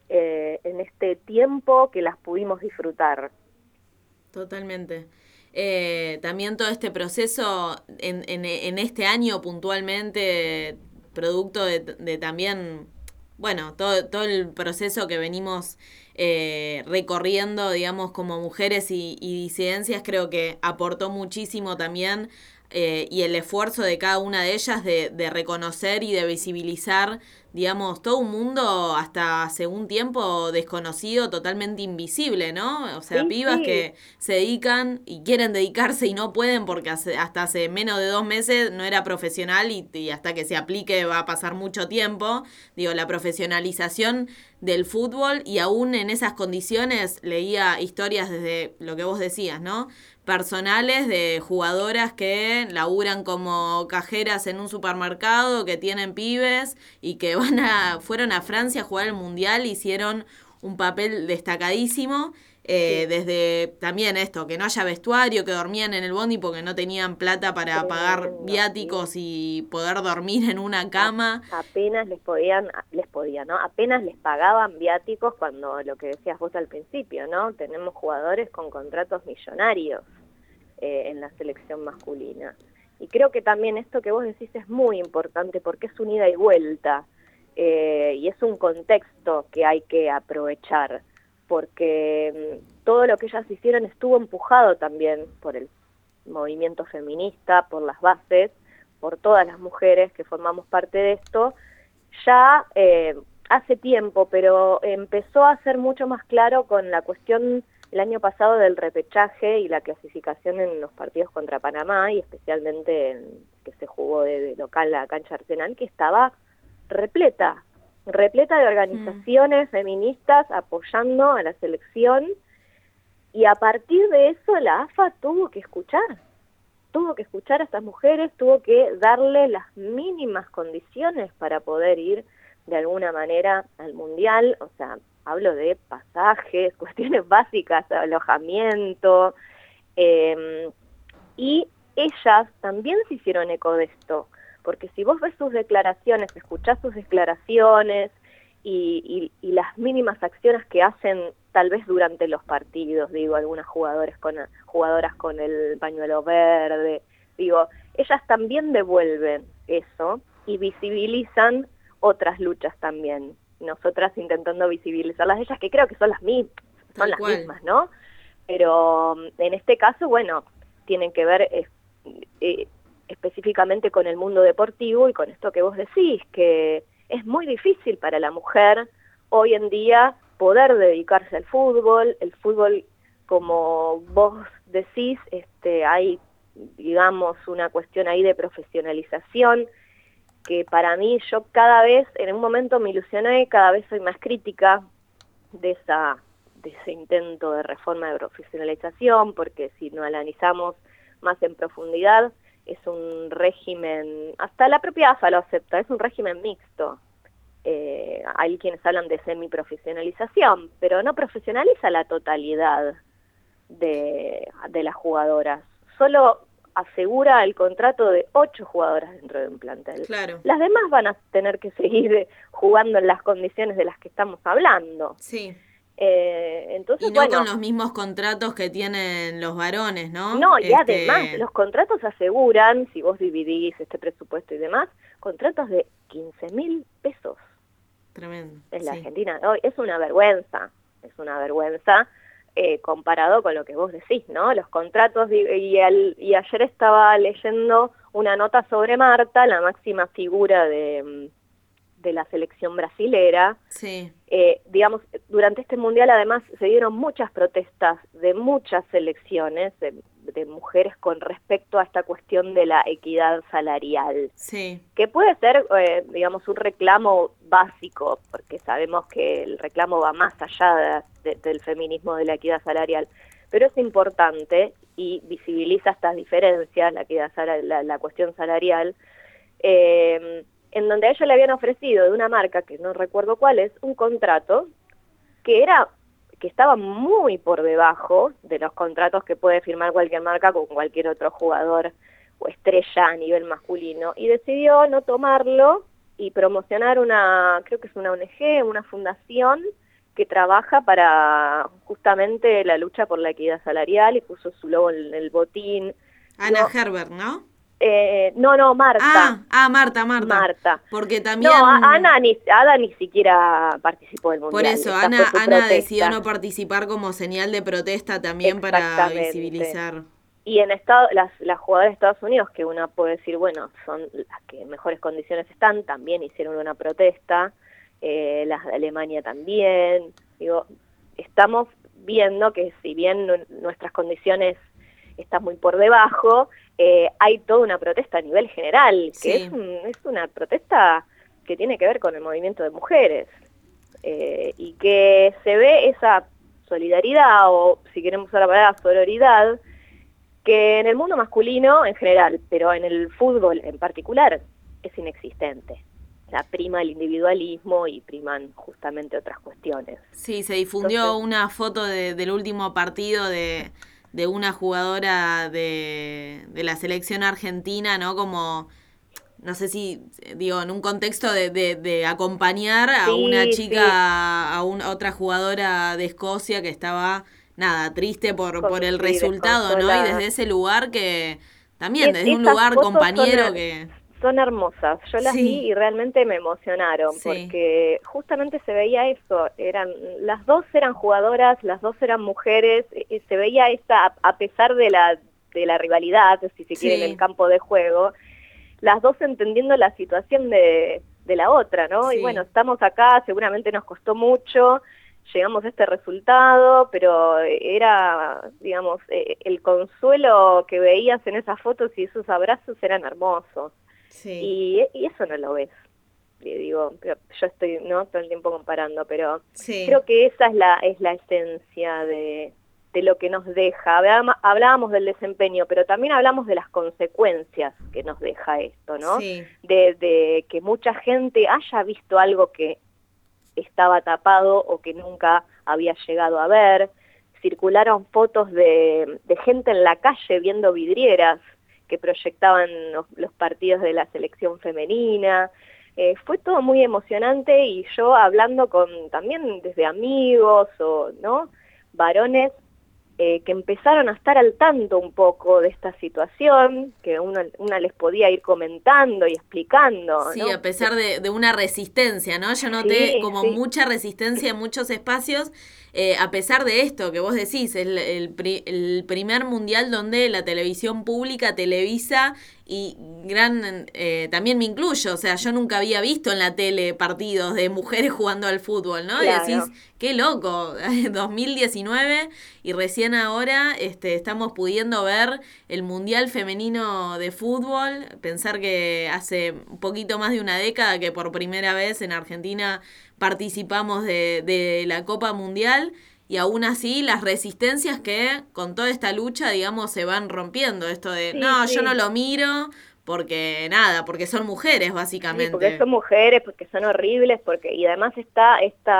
en este tiempo que las pudimos disfrutar. Totalmente. También todo este proceso en este año puntualmente, producto de también, bueno, todo el proceso que venimos recorriendo, digamos, como mujeres y disidencias, creo que aportó muchísimo también, y el esfuerzo de cada una de ellas de reconocer y de visibilizar, digamos, todo un mundo hasta hace un tiempo desconocido, totalmente invisible, ¿no? O sea, sí, pibas sí, que se dedican y quieren dedicarse y no pueden porque hasta hace menos de 2 meses no era profesional, y hasta que se aplique va a pasar mucho tiempo. Digo, la profesionalización del fútbol, y aún en esas condiciones leía historias desde lo que vos decías, ¿no? Personales de jugadoras que laburan como cajeras en un supermercado, que tienen pibes y que fueron a Francia a jugar el Mundial, hicieron un papel destacadísimo. Sí. Desde también esto, que no haya vestuario, que dormían en el bondi porque no tenían plata para pagar viáticos y poder dormir en una cama. Apenas les podían, ¿no? Apenas les pagaban viáticos, cuando lo que decías vos al principio, ¿no? Tenemos jugadores con contratos millonarios en la selección masculina. Y creo que también esto que vos decís es muy importante porque es un ida y vuelta, y es un contexto que hay que aprovechar, porque todo lo que ellas hicieron estuvo empujado también por el movimiento feminista, por las bases, por todas las mujeres que formamos parte de esto, ya hace tiempo, pero empezó a ser mucho más claro con la cuestión el año pasado del repechaje y la clasificación en los partidos contra Panamá, y especialmente que se jugó de local la cancha Arsenal, que estaba repleta de organizaciones feministas apoyando a la selección, y a partir de eso la AFA tuvo que escuchar a estas mujeres, tuvo que darle las mínimas condiciones para poder ir de alguna manera al Mundial. O sea, hablo de pasajes, cuestiones básicas, alojamiento, y ellas también se hicieron eco de esto, porque si vos ves sus declaraciones, escuchás sus declaraciones y las mínimas acciones que hacen tal vez durante los partidos, digo, algunas jugadoras con el pañuelo verde, digo, ellas también devuelven eso y visibilizan otras luchas también. Nosotras intentando visibilizar las de ellas, que creo que son las mismas, ¿no? Pero en este caso, bueno, tienen que ver específicamente con el mundo deportivo y con esto que vos decís, que es muy difícil para la mujer hoy en día poder dedicarse al fútbol. El fútbol, como vos decís, hay, digamos, una cuestión ahí de profesionalización que para mí, yo cada vez, en un momento me ilusioné, cada vez soy más crítica de ese intento de reforma de profesionalización, porque si no analizamos más en profundidad, es un régimen, hasta la propia AFA lo acepta, es un régimen mixto. Hay quienes hablan de semiprofesionalización, pero no profesionaliza la totalidad de las jugadoras. Solo asegura el contrato de 8 jugadoras dentro de un plantel. Claro. Las demás van a tener que seguir jugando en las condiciones de las que estamos hablando. Sí. Entonces, y no bueno, con los mismos contratos que tienen los varones, ¿no? No, y además los contratos aseguran, si vos dividís este presupuesto y demás, contratos de 15.000 pesos. Tremendo. En la Argentina hoy es una vergüenza comparado con lo que vos decís, ¿no? Los contratos, y ayer estaba leyendo una nota sobre Marta, la máxima figura de la selección brasilera. Sí. Digamos, durante este mundial además se dieron muchas protestas de muchas selecciones, de mujeres con respecto a esta cuestión de la equidad salarial. Sí. Que puede ser, digamos, un reclamo básico, porque sabemos que el reclamo va más allá del feminismo de la equidad salarial, pero es importante y visibiliza estas diferencias, la equidad la cuestión salarial, en donde a ella le habían ofrecido de una marca, que no recuerdo cuál es, un contrato que estaba muy por debajo de los contratos que puede firmar cualquier marca con cualquier otro jugador o estrella a nivel masculino, y decidió no tomarlo y promocionar creo que es una ONG, una fundación que trabaja para justamente la lucha por la equidad salarial, y puso su logo en el botín. Ana Herbert, ¿no? No, Marta. Marta. Porque también... No, Ada ni siquiera participó del mundial. Por eso, Ana decidió no participar como señal de protesta también para visibilizar. Y en las jugadoras de Estados Unidos, que uno puede decir, bueno, son las que en mejores condiciones están, también hicieron una protesta, las de Alemania también. Digo, estamos viendo que si bien nuestras condiciones están muy por debajo, hay toda una protesta a nivel general, que es una protesta que tiene que ver con el movimiento de mujeres, y que se ve esa solidaridad, o si queremos usar la palabra sororidad, que en el mundo masculino en general, pero en el fútbol en particular, es inexistente. Prima el individualismo y priman justamente otras cuestiones. Sí, se difundió una foto del último partido de una jugadora de la selección argentina, ¿no? Como, no sé si, digo, en un contexto de acompañar a una chica, a otra jugadora de Escocia que estaba, triste por el resultado, ¿no? Y desde ese lugar que, también, desde un lugar compañero que... Son hermosas, yo las vi y realmente me emocionaron, porque justamente se veía eso, las dos eran jugadoras, las dos eran mujeres, y se veía a pesar de la rivalidad, si se quiere, en el campo de juego, las dos entendiendo la situación de la otra, ¿no? Sí. Y bueno, estamos acá, seguramente nos costó mucho, llegamos a este resultado, pero era, digamos, el consuelo que veías en esas fotos y esos abrazos eran hermosos. Sí. Y eso no lo ves. Digo, pero yo estoy todo el tiempo comparando, pero creo que esa es la esencia de lo que nos deja. Hablábamos del desempeño, pero también hablamos de las consecuencias que nos deja esto, ¿no? Sí. De que mucha gente haya visto algo que estaba tapado o que nunca había llegado a ver. Circularon fotos de gente en la calle viendo vidrieras que proyectaban los partidos de la selección femenina. Fue todo muy emocionante, y yo hablando también desde amigos o varones que empezaron a estar al tanto un poco de esta situación, que una les podía ir comentando y explicando. Sí, a pesar de una resistencia, ¿no? Yo noté mucha resistencia en muchos espacios, a pesar de esto que vos decís, el primer mundial donde la televisión pública televisa y también me incluyo, o sea, yo nunca había visto en la tele partidos de mujeres jugando al fútbol, ¿no? Claro. Y decís, qué loco, 2019 y recién ahora estamos pudiendo ver el Mundial Femenino de Fútbol, pensar que hace un poquito más de una década que por primera vez en Argentina participamos de la Copa Mundial. Y aún así, las resistencias que con toda esta lucha, digamos, se van rompiendo. Esto de, Sí, yo sí. no lo miro porque porque son mujeres, básicamente. Sí, porque son mujeres, porque son horribles, y además está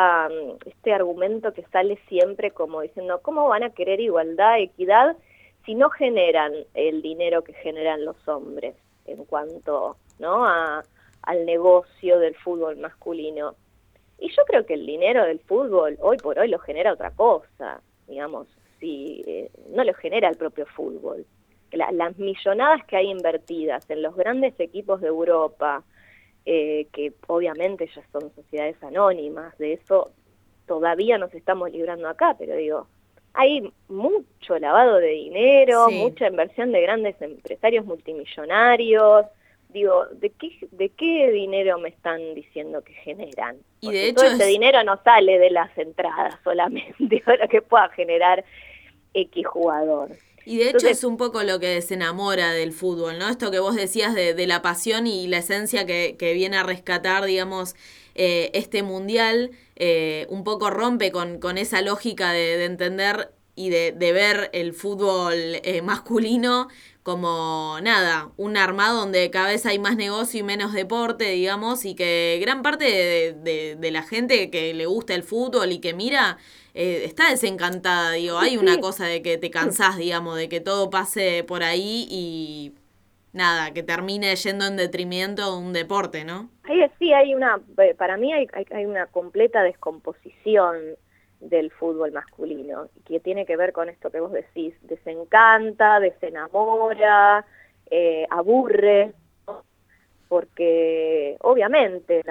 este argumento que sale siempre como diciendo, ¿cómo van a querer igualdad, equidad, si no generan el dinero que generan los hombres en cuanto, ¿no?, al negocio del fútbol masculino? Y yo creo que el dinero del fútbol hoy por hoy lo genera otra cosa, digamos, no lo genera el propio fútbol. Las millonadas que hay invertidas en los grandes equipos de Europa, que obviamente ya son sociedades anónimas, de eso todavía nos estamos librando acá, pero digo, hay mucho lavado de dinero, Sí. mucha inversión de grandes empresarios multimillonarios. Digo, ¿de qué dinero me están diciendo que generan? Y Porque de hecho todo ese es- dinero no sale de las entradas solamente, o lo que pueda generar X jugador. Y de hecho Entonces- es un poco lo que desenamora del fútbol, ¿no? Esto que vos decías de la pasión y la esencia que viene a rescatar, digamos, este mundial, un poco rompe con esa lógica de entender y de ver el fútbol masculino como un armado donde cada vez hay más negocio y menos deporte, digamos, y que gran parte de la gente que le gusta el fútbol y que mira, está desencantada, digo, hay una cosa de que te cansás, digamos, de que todo pase por ahí y que termine yendo en detrimento de un deporte, ¿no? Sí, para mí hay una completa descomposición del fútbol masculino, que tiene que ver con esto que vos decís, desencanta, desenamora, aburre, ¿no? Porque obviamente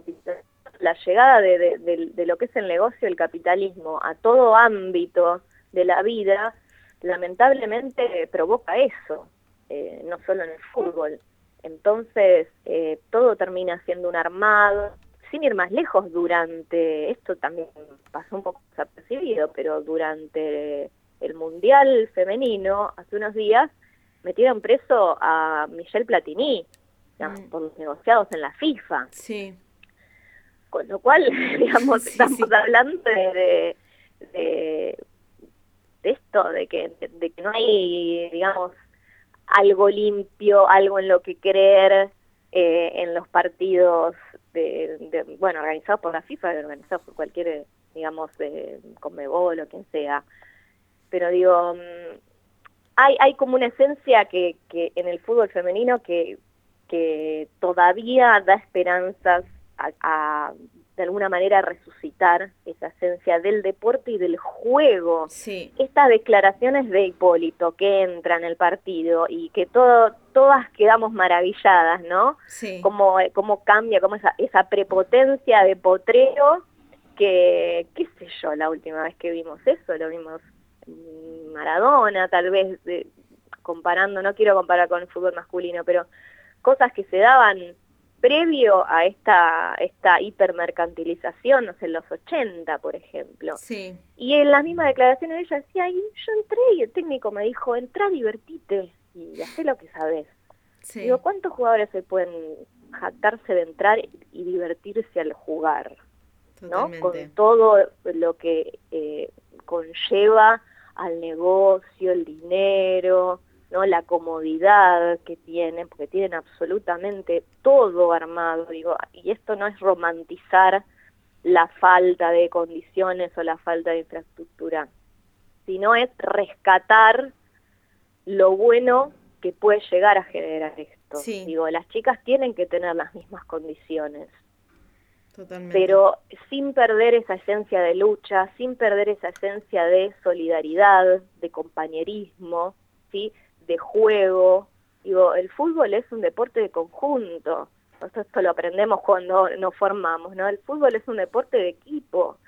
la llegada de lo que es el negocio, el capitalismo, a todo ámbito de la vida, lamentablemente provoca eso, no solo en el fútbol. Entonces, todo termina siendo un armado. Sin ir más lejos, esto también pasó un poco desapercibido, pero durante el Mundial Femenino, hace unos días, metieron preso a Michel Platini, por los negociados en la FIFA. Sí. Con lo cual, digamos, Sí, estamos sí. hablando de esto, de que no hay, digamos, algo limpio, algo en lo que creer en los partidos organizados por la FIFA, organizados por cualquier, digamos, Conmebol o quien sea. Pero digo, hay como una esencia que en el fútbol femenino que todavía da esperanzas a de alguna manera resucitar esa esencia del deporte y del juego. Sí. Estas declaraciones de Hipólito que entra en el partido y que todas quedamos maravilladas, ¿no? Sí. Cómo cambia, cómo esa prepotencia de potrero que, qué sé yo, la última vez que vimos eso, lo vimos en Maradona, tal vez, comparando, no quiero comparar con el fútbol masculino, pero cosas que se daban previo a esta hipermercantilización, no sé, en los 80, por ejemplo. Sí. Y en las mismas declaraciones ella decía, yo entré y el técnico me dijo, entrá, divertite y hacé lo que sabés. Sí. Digo, ¿cuántos jugadores se pueden jactarse de entrar y divertirse al jugar? ¿No? Con todo lo que conlleva al negocio, el dinero, ¿no? La comodidad que tienen, porque tienen absolutamente todo armado, digo, y esto no es romantizar la falta de condiciones o la falta de infraestructura, sino es rescatar lo bueno que puede llegar a generar esto. Sí. Digo, las chicas tienen que tener las mismas condiciones, Totalmente. pero sin perder esa esencia de lucha, sin perder esa esencia de solidaridad, de compañerismo, ¿sí?, de juego. Digo, el fútbol es un deporte de conjunto. Nosotros esto lo aprendemos cuando nos formamos, ¿no? El fútbol es un deporte de equipo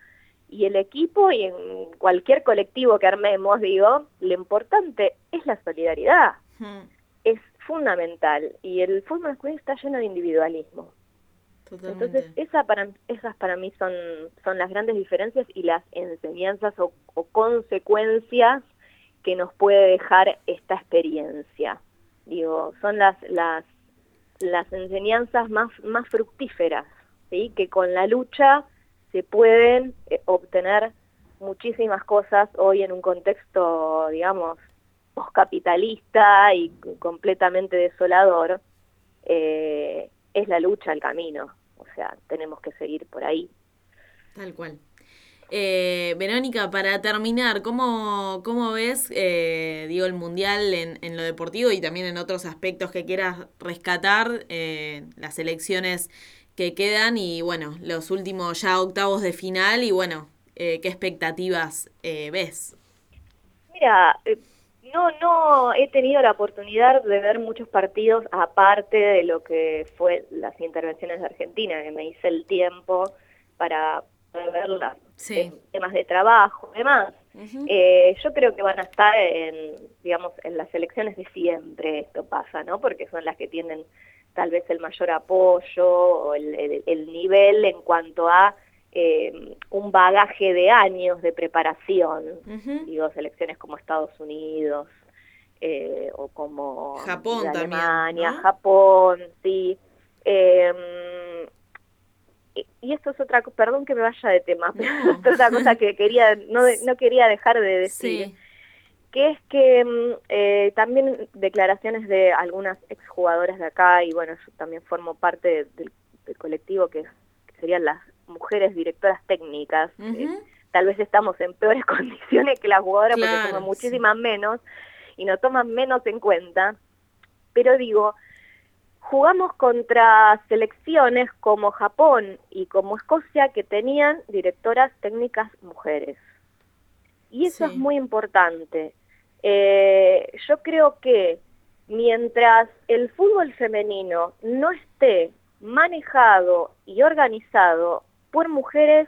Y el equipo y en cualquier colectivo que armemos, digo, lo importante es la solidaridad. Es fundamental. Y el fútbol masculino está lleno de individualismo. Totalmente. Entonces, esas para mí son las grandes diferencias y las enseñanzas o consecuencias que nos puede dejar esta experiencia. Digo, son las enseñanzas más fructíferas, ¿sí? Que con la lucha se pueden obtener muchísimas cosas hoy en un contexto, digamos, postcapitalista y completamente desolador. Es la lucha el camino, o sea, tenemos que seguir por ahí. Tal cual. Verónica, para terminar, ¿cómo ves, el Mundial en lo deportivo y también en otros aspectos que quieras rescatar, las elecciones que quedan y, bueno, los últimos ya octavos de final y, bueno, qué expectativas ves? Mira, no he tenido la oportunidad de ver muchos partidos aparte de lo que fue las intervenciones de Argentina, que me hice el tiempo para verlas, temas de trabajo, demás. Yo creo que van a estar en las elecciones de siempre, esto pasa, ¿no? Porque son las que tienen tal vez el mayor apoyo o el nivel en cuanto a un bagaje de años de preparación. Digo, selecciones como Estados Unidos o como Japón Alemania, también, ¿no? Japón, sí. Y esto es otra cosa, perdón que me vaya de tema, pero es otra cosa que no quería dejar de decir, que es que también declaraciones de algunas exjugadoras de acá, y bueno, yo también formo parte del colectivo que serían las mujeres directoras técnicas. Tal vez estamos en peores condiciones que las jugadoras, claro, porque somos muchísimas menos y nos toman menos en cuenta, pero digo, jugamos contra selecciones como Japón y como Escocia que tenían directoras técnicas mujeres. Y eso es muy importante. Yo creo que mientras el fútbol femenino no esté manejado y organizado por mujeres,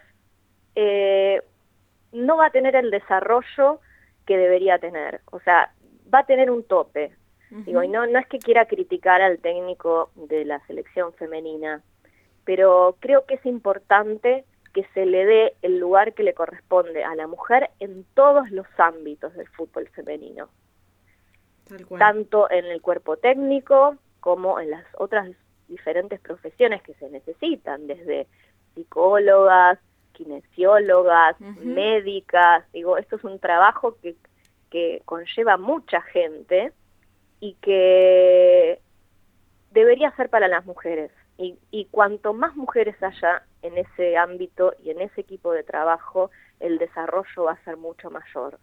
no va a tener el desarrollo que debería tener. O sea, va a tener un tope. Digo, y no es que quiera criticar al técnico de la selección femenina, pero creo que es importante que se le dé el lugar que le corresponde a la mujer en todos los ámbitos del fútbol femenino. Tal cual. Tanto en el cuerpo técnico como en las otras diferentes profesiones que se necesitan, desde psicólogas, kinesiólogas, médicas. Digo, esto es un trabajo que conlleva mucha gente y que debería ser para las mujeres. Y cuanto más mujeres haya en ese ámbito y en ese equipo de trabajo, el desarrollo va a ser mucho mayor.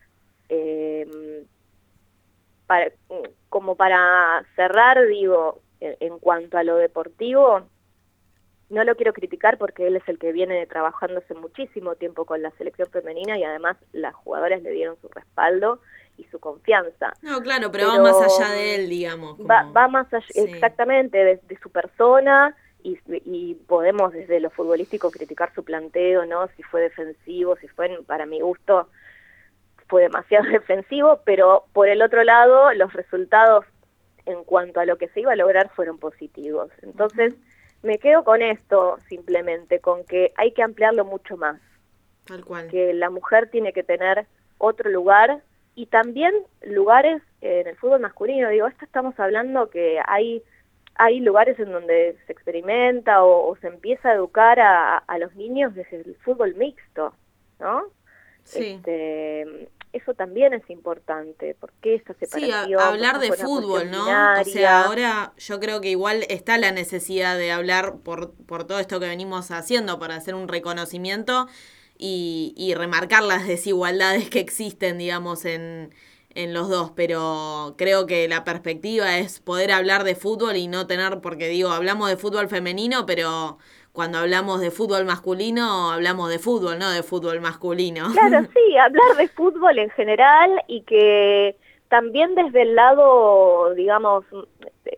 Como para cerrar, digo, en cuanto a lo deportivo, no lo quiero criticar porque él es el que viene trabajando hace muchísimo tiempo con la selección femenina y además las jugadoras le dieron su respaldo y su confianza. No, claro, pero va más allá de él, digamos. Como... Va más allá, exactamente, de su persona y podemos desde lo futbolístico criticar su planteo, ¿no? Si fue defensivo, si fue, para mi gusto, fue demasiado defensivo, pero por el otro lado, los resultados en cuanto a lo que se iba a lograr fueron positivos. Entonces, me quedo con esto simplemente, con que hay que ampliarlo mucho más. Tal cual. Que la mujer tiene que tener otro lugar y también lugares en el fútbol masculino. Digo, esto estamos hablando que hay lugares en donde se experimenta o se empieza a educar a los niños desde el fútbol mixto, ¿no? Sí. Eso también es importante, porque esta separación... Sí, hablar de fútbol, ¿no? O sea, ahora yo creo que igual está la necesidad de hablar por todo esto que venimos haciendo, para hacer un reconocimiento y remarcar las desigualdades que existen, digamos, en los dos, pero creo que la perspectiva es poder hablar de fútbol y no tener, porque digo, hablamos de fútbol femenino, pero... Cuando hablamos de fútbol masculino, hablamos de fútbol, no de fútbol masculino. Claro, sí, hablar de fútbol en general y que también desde el lado, digamos,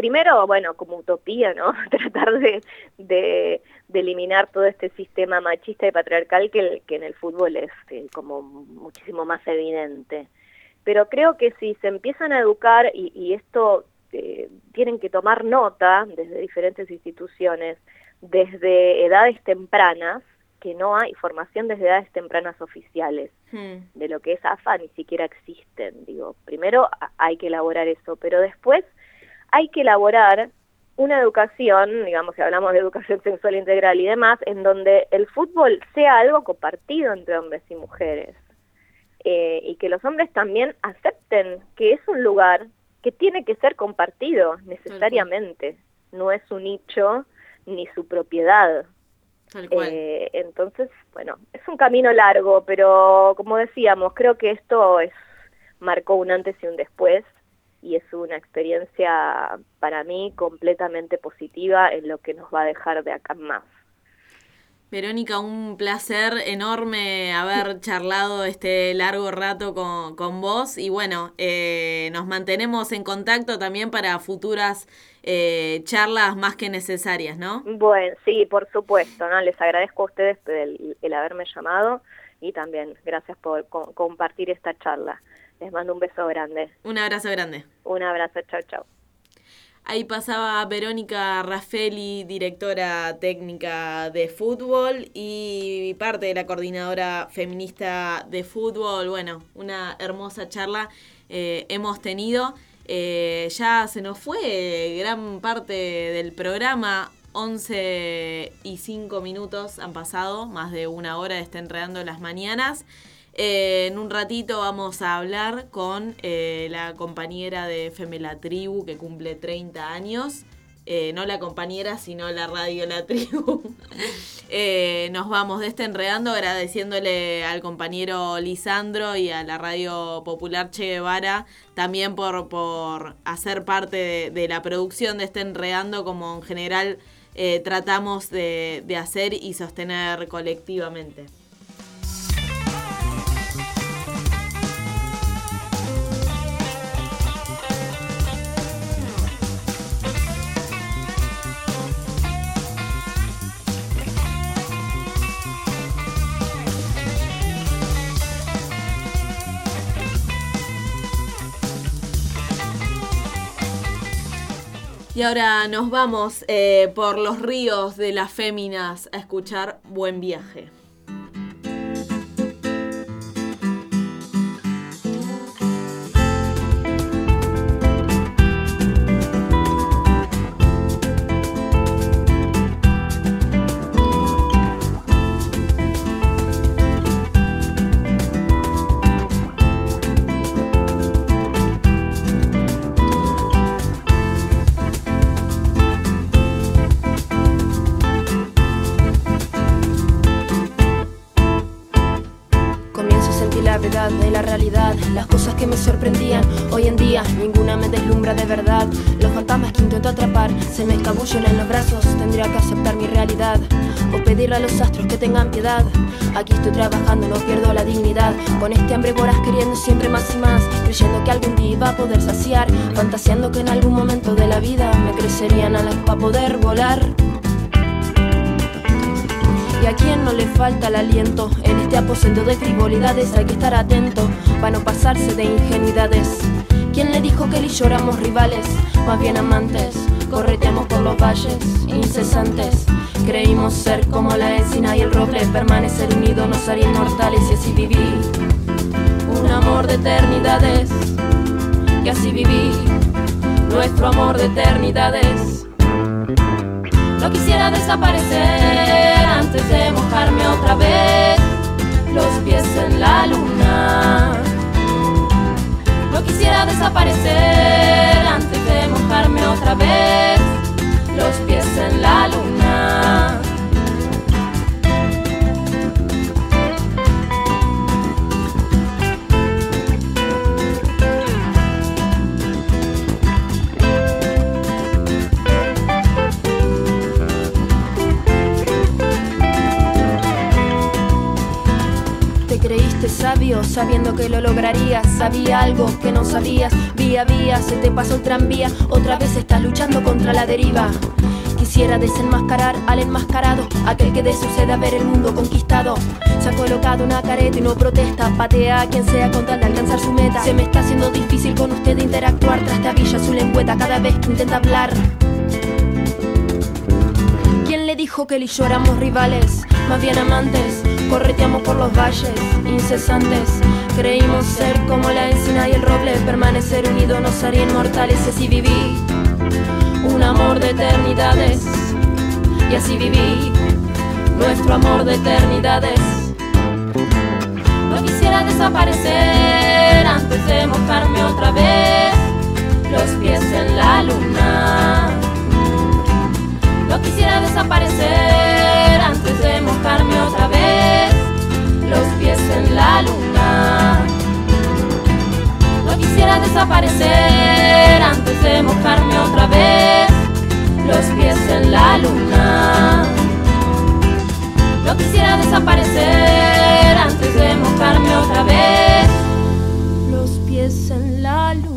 primero, bueno, como utopía, ¿no? Tratar de eliminar todo este sistema machista y patriarcal que en el fútbol es como muchísimo más evidente. Pero creo que si se empiezan a educar, y esto tienen que tomar nota desde diferentes instituciones, desde edades tempranas, que no hay formación desde edades tempranas oficiales. De lo que es AFA ni siquiera existen. Digo, primero hay que elaborar eso, pero después hay que elaborar una educación, digamos, si hablamos de educación sexual integral y demás, en donde el fútbol sea algo compartido entre hombres y mujeres. Y que los hombres también acepten que es un lugar que tiene que ser compartido necesariamente. No es su nicho ni su propiedad. Tal cual. Entonces, bueno, es un camino largo, pero como decíamos, creo que esto marcó un antes y un después, y es una experiencia para mí completamente positiva en lo que nos va a dejar de acá en más. Verónica, un placer enorme haber charlado este largo rato con vos, y bueno, nos mantenemos en contacto también para futuras charlas más que necesarias, ¿no? Bueno, sí, por supuesto, ¿no? Les agradezco a ustedes el haberme llamado, y también gracias por compartir esta charla. Les mando un beso grande. Un abrazo grande. Un abrazo, chau, chau. Ahí pasaba Verónica Raffelli, directora técnica de fútbol y parte de la coordinadora feminista de fútbol. Bueno, una hermosa charla hemos tenido. Ya se nos fue gran parte del programa. 11:05 han pasado, más de una hora de Está Enredando las Mañanas. En un ratito vamos a hablar con la compañera de Femela Tribu, que cumple 30 años. No la compañera, sino la radio La Tribu. Nos vamos de Está Enredando agradeciéndole al compañero Lisandro y a la Radio Popular Che Guevara también por hacer parte de la producción de Está Enredando, como en general tratamos de hacer y sostener colectivamente. Y ahora nos vamos por los ríos de las féminas a escuchar Buen Viaje. De la realidad, las cosas que me sorprendían. Hoy en día ninguna me deslumbra de verdad. Los fantasmas que intento atrapar se me escabullen en los brazos. Tendría que aceptar mi realidad o pedirle a los astros que tengan piedad. Aquí estoy trabajando, no pierdo la dignidad. Con este hambre voraz queriendo siempre más y más, creyendo que algún día iba a poder saciar, fantaseando que en algún momento de la vida me crecerían alas para poder volar. Y a quien no le falta el aliento en este aposento de frivolidades, hay que estar atento para no pasarse de ingenuidades. ¿Quién le dijo que él y yo éramos rivales? Más bien amantes, correteamos por los valles incesantes. Creímos ser como la encina y el roble, permanecer unidos nos haría inmortales, y así viví un amor de eternidades. Y así viví nuestro amor de eternidades. No quisiera desaparecer antes de mojarme otra vez los pies en la luna. No quisiera desaparecer antes de mojarme otra vez los pies en la luna. sabio, sabiendo que lo lograrías. Sabía algo que no sabías. Vía, se te pasó el tranvía. Otra vez estás luchando contra la deriva. Quisiera desenmascarar al enmascarado, aquel que de su sede a ver el mundo conquistado. Se ha colocado una careta y no protesta. Patea a quien sea con tal de alcanzar su meta. Se me está haciendo difícil con usted interactuar. Trastabilla su lengüeta cada vez que intenta hablar. ¿Quién le dijo que él y yo éramos rivales? Más bien amantes. Correteamos por los valles incesantes. Creímos ser como la encina y el roble. Permanecer unidos nos haría inmortales. Y así viví un amor de eternidades. Y así viví nuestro amor de eternidades. No quisiera desaparecer antes de mojarme otra vez los pies en la luna. No quisiera desaparecer antes de mojarme otra vez los pies en la luna. No quisiera desaparecer antes de mojarme otra vez los pies en la luna. No quisiera desaparecer antes de mojarme otra vez los pies en la luna.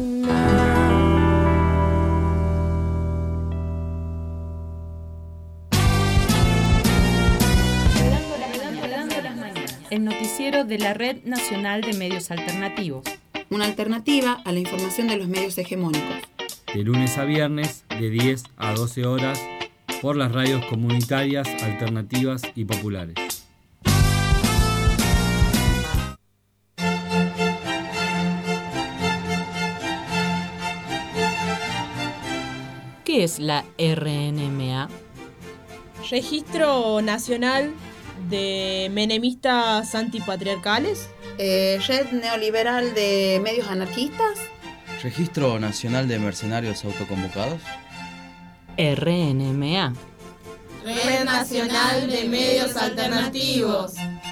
El noticiero de la Red Nacional de Medios Alternativos. Una alternativa a la información de los medios hegemónicos. De lunes a viernes, de 10 a 12 horas, por las radios comunitarias, alternativas y populares. ¿Qué es la RNMA? Registro Nacional de Menemistas Antipatriarcales. Red Neoliberal de Medios Anarquistas. Registro Nacional de Mercenarios Autoconvocados. RNMA. Red Nacional de Medios Alternativos.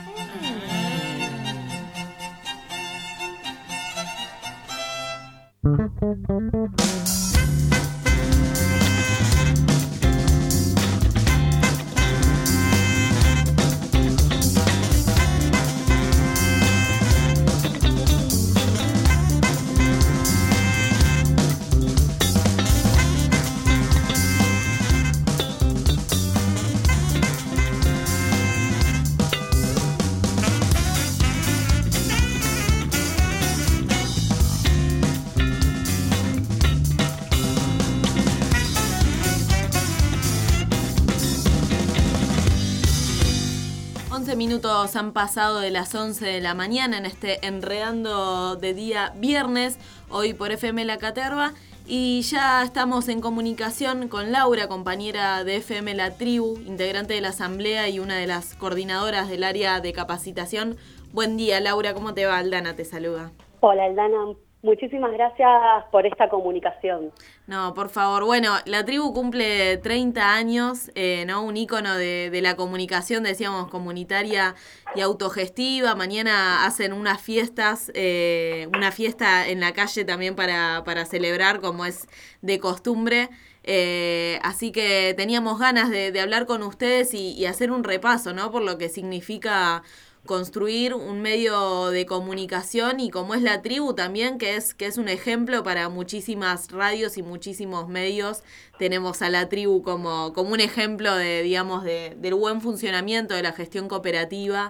Minutos han pasado de las 11 de la mañana en este Enredando de día viernes, hoy por FM La Caterva, y ya estamos en comunicación con Laura, compañera de FM La Tribu, integrante de la asamblea y una de las coordinadoras del área de capacitación. Buen día, Laura, ¿cómo te va? Aldana te saluda. Hola, Aldana. Muchísimas gracias por esta comunicación. No, por favor. Bueno, la tribu cumple 30 años, ¿no? Un ícono de la comunicación, decíamos, comunitaria y autogestiva. Mañana hacen unas fiestas, una fiesta en la calle también para celebrar, como es de costumbre. Así que teníamos ganas de hablar con ustedes y hacer un repaso, ¿no? Por lo que significa construir un medio de comunicación y como es la tribu también, que es un ejemplo para muchísimas radios y muchísimos medios. Tenemos a la tribu como un ejemplo de, digamos, del buen funcionamiento de la gestión cooperativa.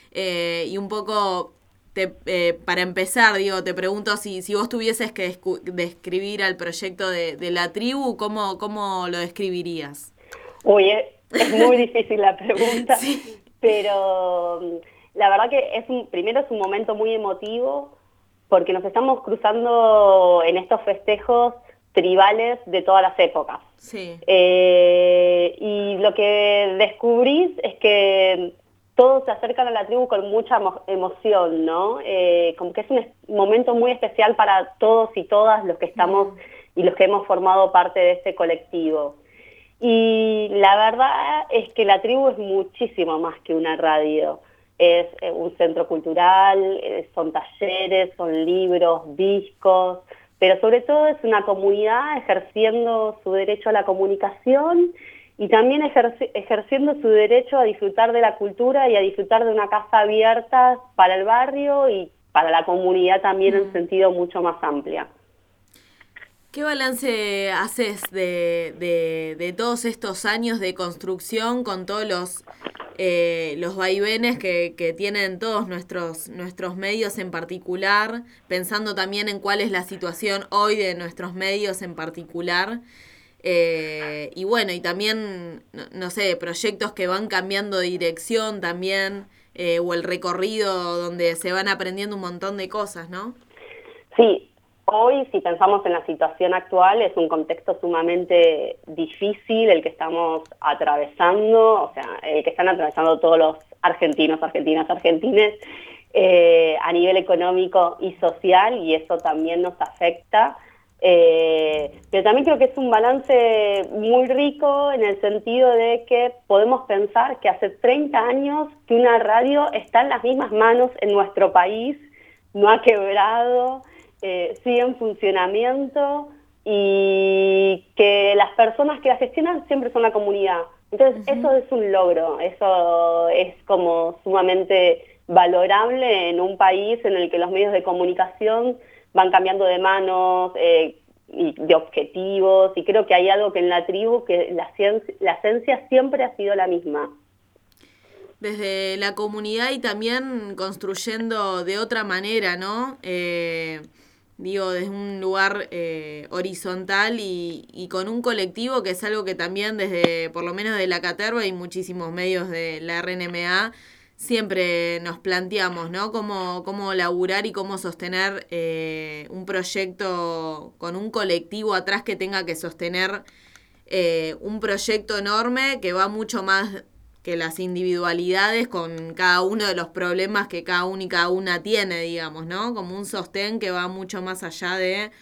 Y un poco, para empezar, digo, te pregunto si vos tuvieses que describir al proyecto de la tribu, ¿cómo lo describirías? Uy, es muy difícil la pregunta, sí. Pero la verdad que primero es un momento muy emotivo porque nos estamos cruzando en estos festejos tribales de todas las épocas. Sí. Y lo que descubrís es que todos se acercan a la tribu con mucha emoción, ¿no? Como que es un momento muy especial para todos y todas los que estamos y los que hemos formado parte de este colectivo. Y la verdad es que la tribu es muchísimo más que una radio. Es un centro cultural, son talleres, son libros, discos, pero sobre todo es una comunidad ejerciendo su derecho a la comunicación y también ejerciendo su derecho a disfrutar de la cultura y a disfrutar de una casa abierta para el barrio y para la comunidad también en sentido mucho más amplia. ¿Qué balance haces de todos estos años de construcción con todos los vaivenes que tienen todos nuestros medios en particular, pensando también en cuál es la situación hoy de nuestros medios en particular? Y bueno, y también, no sé, proyectos que van cambiando de dirección también, o el recorrido donde se van aprendiendo un montón de cosas, ¿no? Sí. Hoy, si pensamos en la situación actual, es un contexto sumamente difícil el que estamos atravesando, o sea, el que están atravesando todos los argentinos, argentinas, argentines, a nivel económico y social, y eso también nos afecta. Pero también creo que es un balance muy rico en el sentido de que podemos pensar que hace 30 años que una radio está en las mismas manos en nuestro país, no ha quebrado, sigue en funcionamiento y que las personas que la gestionan siempre son la comunidad. Entonces eso es un logro, eso es como sumamente valorable en un país en el que los medios de comunicación van cambiando de manos y de objetivos, y creo que hay algo que en la tribu, que la esencia siempre ha sido la misma. Desde la comunidad y también construyendo de otra manera, ¿no? Desde un lugar horizontal y con un colectivo, que es algo que también desde, por lo menos de la Caterva y muchísimos medios de la RNMA, siempre nos planteamos, ¿no? Cómo laburar y cómo sostener un proyecto con un colectivo atrás que tenga que sostener un proyecto enorme que va mucho más que las individualidades con cada uno de los problemas que cada uno y cada una tiene, digamos, ¿no? Como un sostén que va mucho más allá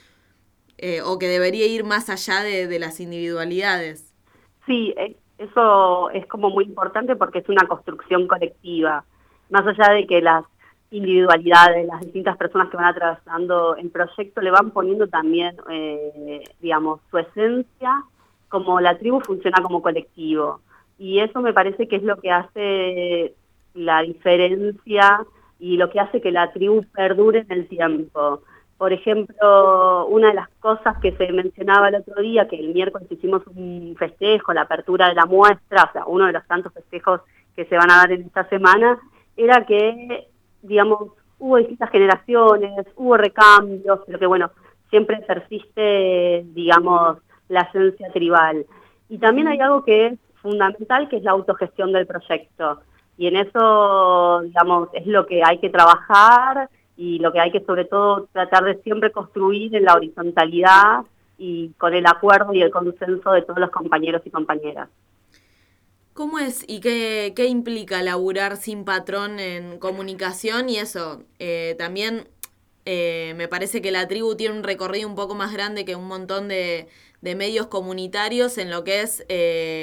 o que debería ir más allá de las individualidades. Sí, eso es como muy importante porque es una construcción colectiva. Más allá de que las individualidades, las distintas personas que van atravesando el proyecto le van poniendo también, digamos, su esencia, como la tribu funciona como colectivo. Y eso me parece que es lo que hace la diferencia y lo que hace que la tribu perdure en el tiempo. Por ejemplo, una de las cosas que se mencionaba el otro día, que el miércoles hicimos un festejo, la apertura de la muestra, o sea, uno de los tantos festejos que se van a dar en esta semana, era que, digamos, hubo distintas generaciones, hubo recambios, pero que, bueno, siempre persiste, digamos, la esencia tribal. Y también hay algo que es fundamental, que es la autogestión del proyecto. Y en eso, digamos, es lo que hay que trabajar y lo que hay que, sobre todo, tratar de siempre construir en la horizontalidad y con el acuerdo y el consenso de todos los compañeros y compañeras. ¿Cómo es y qué implica laburar sin patrón en comunicación? Y eso, también me parece que la tribu tiene un recorrido un poco más grande que un montón de medios comunitarios en lo que es,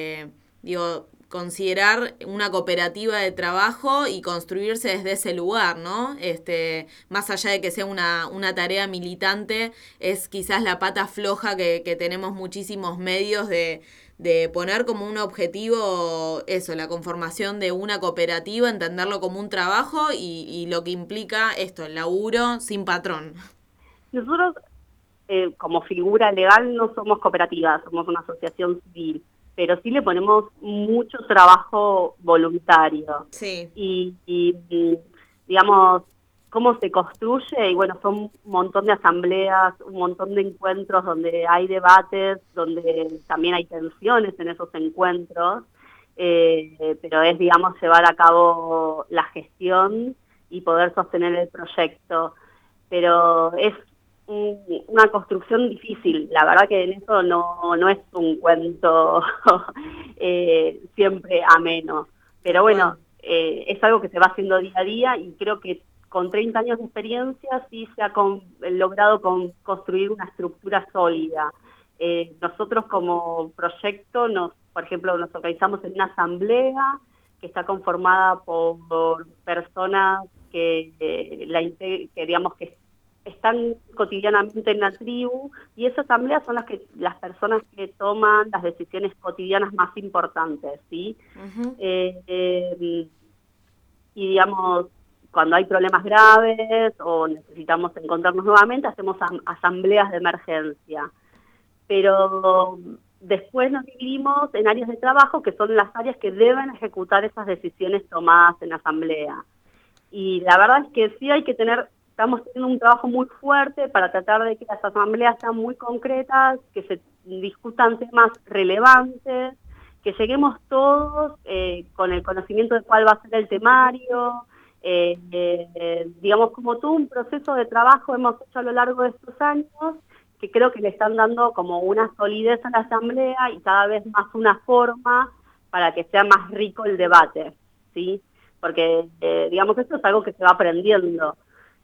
considerar una cooperativa de trabajo y construirse desde ese lugar, ¿no? Más allá de que sea una tarea militante, es quizás la pata floja que tenemos muchísimos medios de poner como un objetivo eso, la conformación de una cooperativa, entenderlo como un trabajo y lo que implica esto, el laburo sin patrón. Nosotros, como figura legal, no somos cooperativas, somos una asociación civil, pero sí le ponemos mucho trabajo voluntario. Sí. Y digamos, cómo se construye, y bueno, son un montón de asambleas, un montón de encuentros donde hay debates, donde también hay tensiones en esos encuentros, pero es, digamos, llevar a cabo la gestión y poder sostener el proyecto. Pero es una construcción difícil, la verdad que en eso no es un cuento siempre ameno, pero bueno, es algo que se va haciendo día a día y creo que con 30 años de experiencia sí se ha logrado construir una estructura sólida. Nosotros como proyecto, por ejemplo, nos organizamos en una asamblea que está conformada por personas que digamos que están cotidianamente en la tribu, y esas asambleas son las personas que toman las decisiones cotidianas más importantes, ¿sí? Y digamos, cuando hay problemas graves o necesitamos encontrarnos nuevamente, hacemos asambleas de emergencia. Pero después nos dividimos en áreas de trabajo, que son las áreas que deben ejecutar esas decisiones tomadas en asamblea. Y la verdad es que sí estamos teniendo un trabajo muy fuerte para tratar de que las asambleas sean muy concretas, que se discutan temas relevantes, que lleguemos todos con el conocimiento de cuál va a ser el temario, digamos, como todo un proceso de trabajo hemos hecho a lo largo de estos años, que creo que le están dando como una solidez a la asamblea y cada vez más una forma para que sea más rico el debate, ¿sí? Porque, digamos, esto es algo que se va aprendiendo.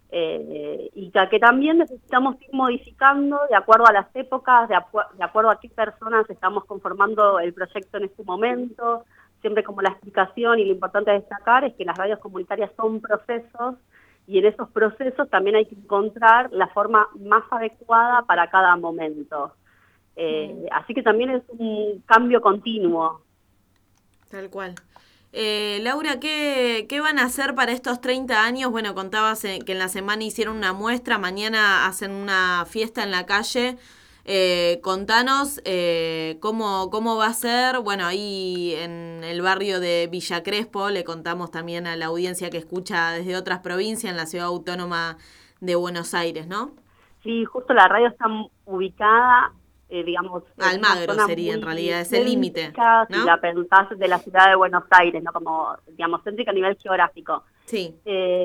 Y que también necesitamos ir modificando de acuerdo a las épocas, de acuerdo a qué personas estamos conformando el proyecto en este momento. Siempre como la explicación y lo importante de destacar es que las radios comunitarias son procesos, y en esos procesos también hay que encontrar la forma más adecuada para cada momento. Así que también es un cambio continuo. Tal cual. Laura, ¿qué van a hacer para estos 30 años? Bueno, contabas que en la semana hicieron una muestra, mañana hacen una fiesta en la calle. Contanos cómo va a ser. Bueno, ahí en el barrio de Villa Crespo, le contamos también a la audiencia que escucha desde otras provincias, en la ciudad autónoma de Buenos Aires, ¿no? Sí, justo la radio está ubicada, digamos... Almagro sería en realidad, es el límite, ¿no? Si la pensás de la ciudad de Buenos Aires, ¿no? Como, digamos, céntrica a nivel geográfico. Sí.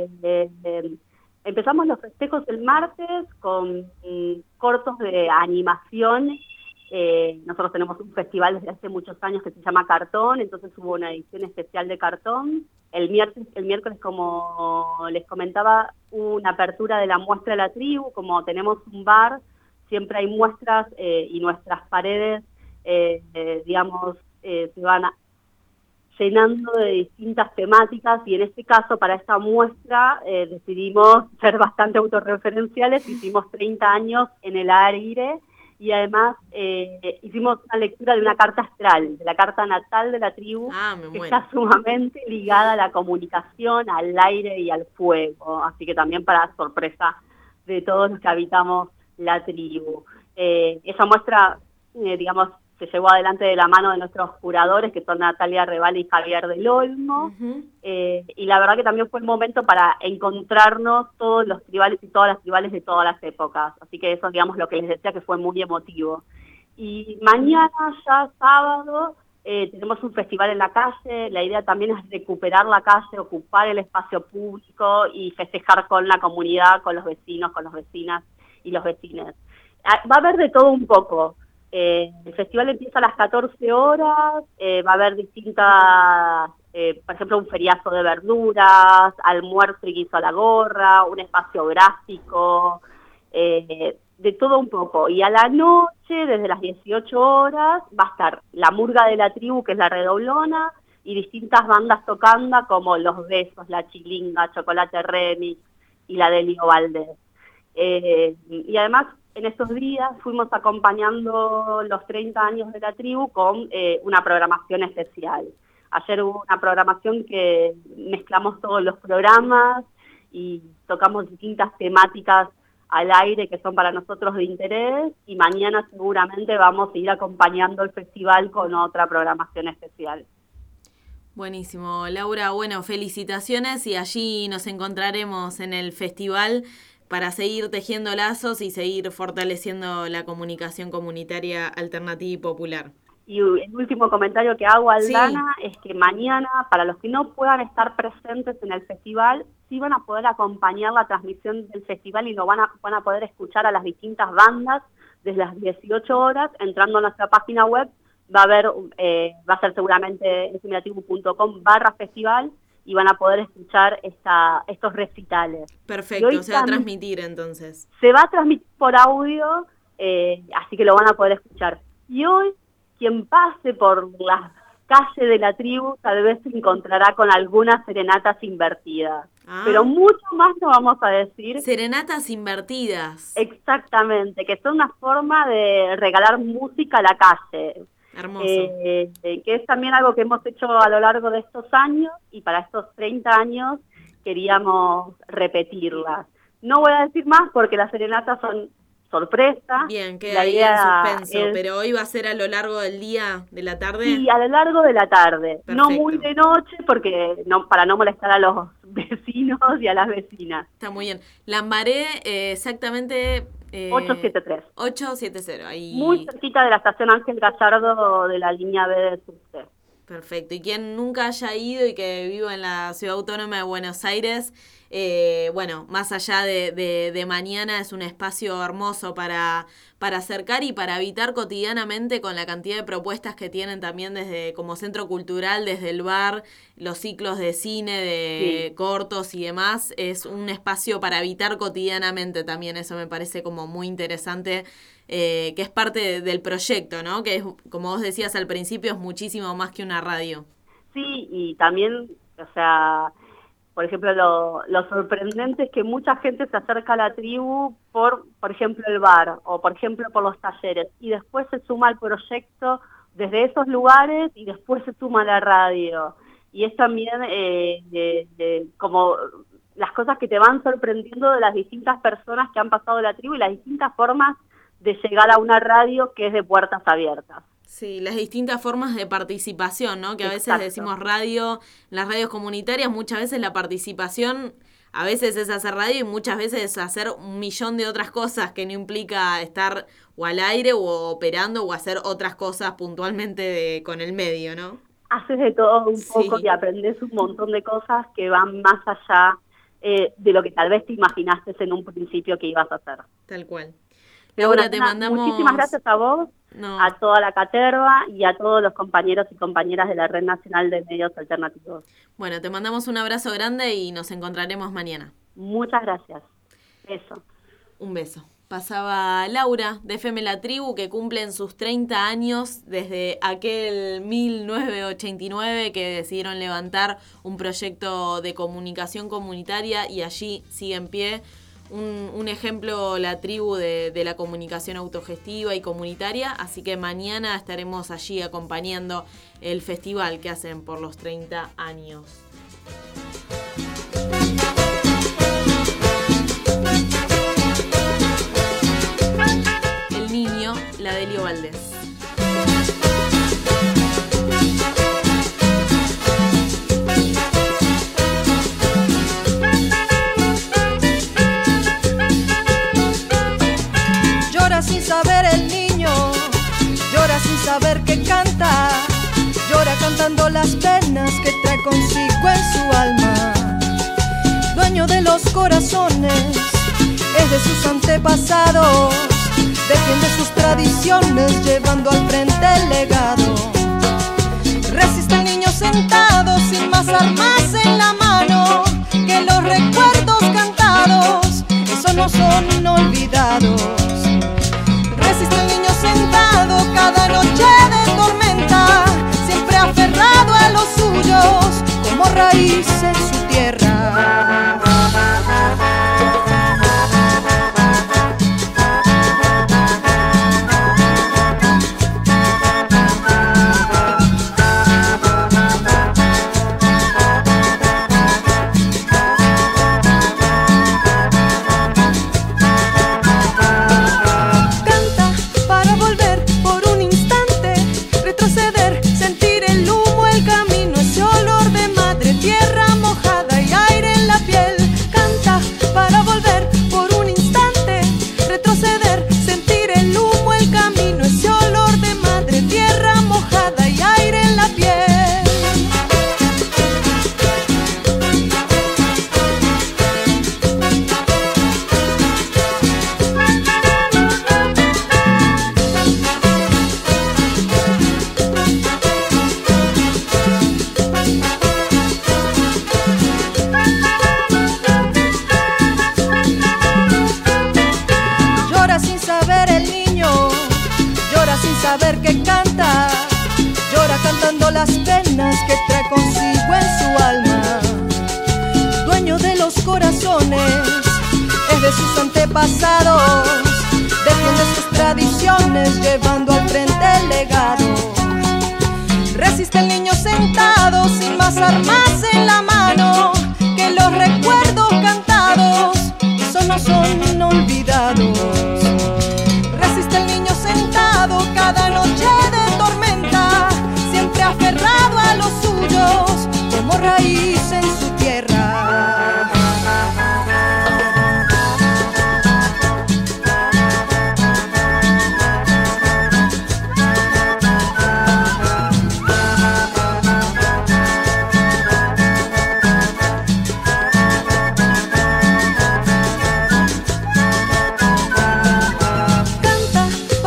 Empezamos los festejos el martes con cortos de animación. Nosotros tenemos un festival desde hace muchos años que se llama Cartón, entonces hubo una edición especial de Cartón. El miércoles, como les comentaba, una apertura de la muestra de la tribu. Como tenemos un bar, siempre hay muestras y nuestras paredes, digamos, se van llenando de distintas temáticas, y en este caso, para esta muestra, decidimos ser bastante autorreferenciales. Hicimos 30 años en el aire, y además hicimos una lectura de una carta astral, de la carta natal de la tribu, que está sumamente ligada a la comunicación, al aire y al fuego, así que también para sorpresa de todos los que habitamos la tribu. Esa muestra, digamos, se llevó adelante de la mano de nuestros curadores, que son Natalia Revalli y Javier del Olmo, y la verdad que también fue el momento para encontrarnos todos los tribales y todas las tribales de todas las épocas, así que eso, digamos, lo que les decía, que fue muy emotivo. Y mañana, ya sábado, tenemos un festival en la calle. La idea también es recuperar la calle, ocupar el espacio público y festejar con la comunidad, con los vecinos, con las vecinas y los vecinos. Va a haber de todo un poco. El festival empieza a las 14 horas, va a haber distintas, por ejemplo, un feriazo de verduras, almuerzo y guiso a la gorra, un espacio gráfico, de todo un poco. Y a la noche, desde las 18 horas, va a estar la murga de la tribu, que es la redoblona, y distintas bandas tocando, como Los Besos, La Chilinga, Chocolate Remix y la Delio Valdés. Y además, en estos días fuimos acompañando los 30 años de la tribu con una programación especial. Ayer hubo una programación que mezclamos todos los programas y tocamos distintas temáticas al aire que son para nosotros de interés, y mañana seguramente vamos a ir acompañando el festival con otra programación especial. Buenísimo, Laura. Bueno, felicitaciones, y allí nos encontraremos en el festival para seguir tejiendo lazos y seguir fortaleciendo la comunicación comunitaria alternativa y popular. Y el último comentario que hago, Aldana, es que mañana, para los que no puedan estar presentes en el festival, sí van a poder acompañar la transmisión del festival y lo van a poder escuchar a las distintas bandas desde las 18 horas, entrando a nuestra página web. Va a ser seguramente enseñativo.com/festival, y van a poder escuchar estos recitales. Perfecto, se va a transmitir entonces. Se va a transmitir por audio, así que lo van a poder escuchar. Y hoy, quien pase por las calle de la tribu tal vez se encontrará con algunas serenatas invertidas. Pero mucho más no vamos a decir. Serenatas invertidas. Exactamente, que son una forma de regalar música a la calle. Hermoso. Que es también algo que hemos hecho a lo largo de estos años, y para estos 30 años queríamos repetirlas. No voy a decir más porque las serenatas son sorpresa. Bien, queda ahí en suspenso, pero hoy va a ser a lo largo del día, de la tarde. Sí, a lo largo de la tarde. Perfecto. No muy de noche porque para no molestar a los vecinos y a las vecinas. Está muy bien. Lambaré, exactamente... 873. 870, ahí. Muy cerquita de la estación Ángel Gallardo de la línea B de subte. Perfecto. Y quien nunca haya ido y que viva en la Ciudad Autónoma de Buenos Aires, bueno, más allá de mañana, es un espacio hermoso para acercar y para habitar cotidianamente con la cantidad de propuestas que tienen también desde como centro cultural, desde el bar, los ciclos de cine, de cortos y demás. Es un espacio para habitar cotidianamente también, eso me parece como muy interesante, que es parte del proyecto, ¿no? Que es, como vos decías al principio, es muchísimo más que una radio. Sí, y también, o sea... Por ejemplo, lo sorprendente es que mucha gente se acerca a la tribu por ejemplo, el bar o, por ejemplo, por los talleres. Y después se suma al proyecto desde esos lugares y después se suma a la radio. Y es también como las cosas que te van sorprendiendo de las distintas personas que han pasado de la tribu y las distintas formas de llegar a una radio que es de puertas abiertas. Sí, las distintas formas de participación, ¿no? Que a veces decimos radio, las radios comunitarias, muchas veces la participación, a veces es hacer radio y muchas veces es hacer un millón de otras cosas que no implica estar o al aire o operando o hacer otras cosas puntualmente con el medio, ¿no? Haces de todo un poco y aprendes un montón de cosas que van más allá de lo que tal vez te imaginaste en un principio que ibas a hacer. Tal cual. Pero Laura, bueno, te mandamos... Muchísimas gracias a vos, a toda la caterva y a todos los compañeros y compañeras de la Red Nacional de Medios Alternativos. Bueno, te mandamos un abrazo grande y nos encontraremos mañana. Muchas gracias. Beso. Un beso. Pasaba Laura de FM La Tribu, que cumplen sus 30 años desde aquel 1989 que decidieron levantar un proyecto de comunicación comunitaria y allí sigue en pie. Un ejemplo, La Tribu, de la comunicación autogestiva y comunitaria, así que mañana estaremos allí acompañando el festival que hacen por los 30 años. El niño, la Delio Valdés. Sin saber el niño, llora sin saber que canta, llora cantando las penas que trae consigo en su alma. Dueño de los corazones, es de sus antepasados, defiende sus tradiciones llevando al frente el legado. Resiste el niño sentado sin más armas en la mano, que los recuerdos cantados, esos no son olvidados. Resiste el niño sentado cada noche de tormenta, siempre aferrado a los suyos, como raíz en su tierra. Saber que canta, llora cantando cantando las penas que trae consigo en su alma. Dueño de los corazones, es de sus antepasados, defiende sus tradiciones, llevando al frente el legado. Resiste el niño sentado, sin más armas en la mano, que los recuerdos cantados no son olvidados. Resiste el niño sentado, cada noche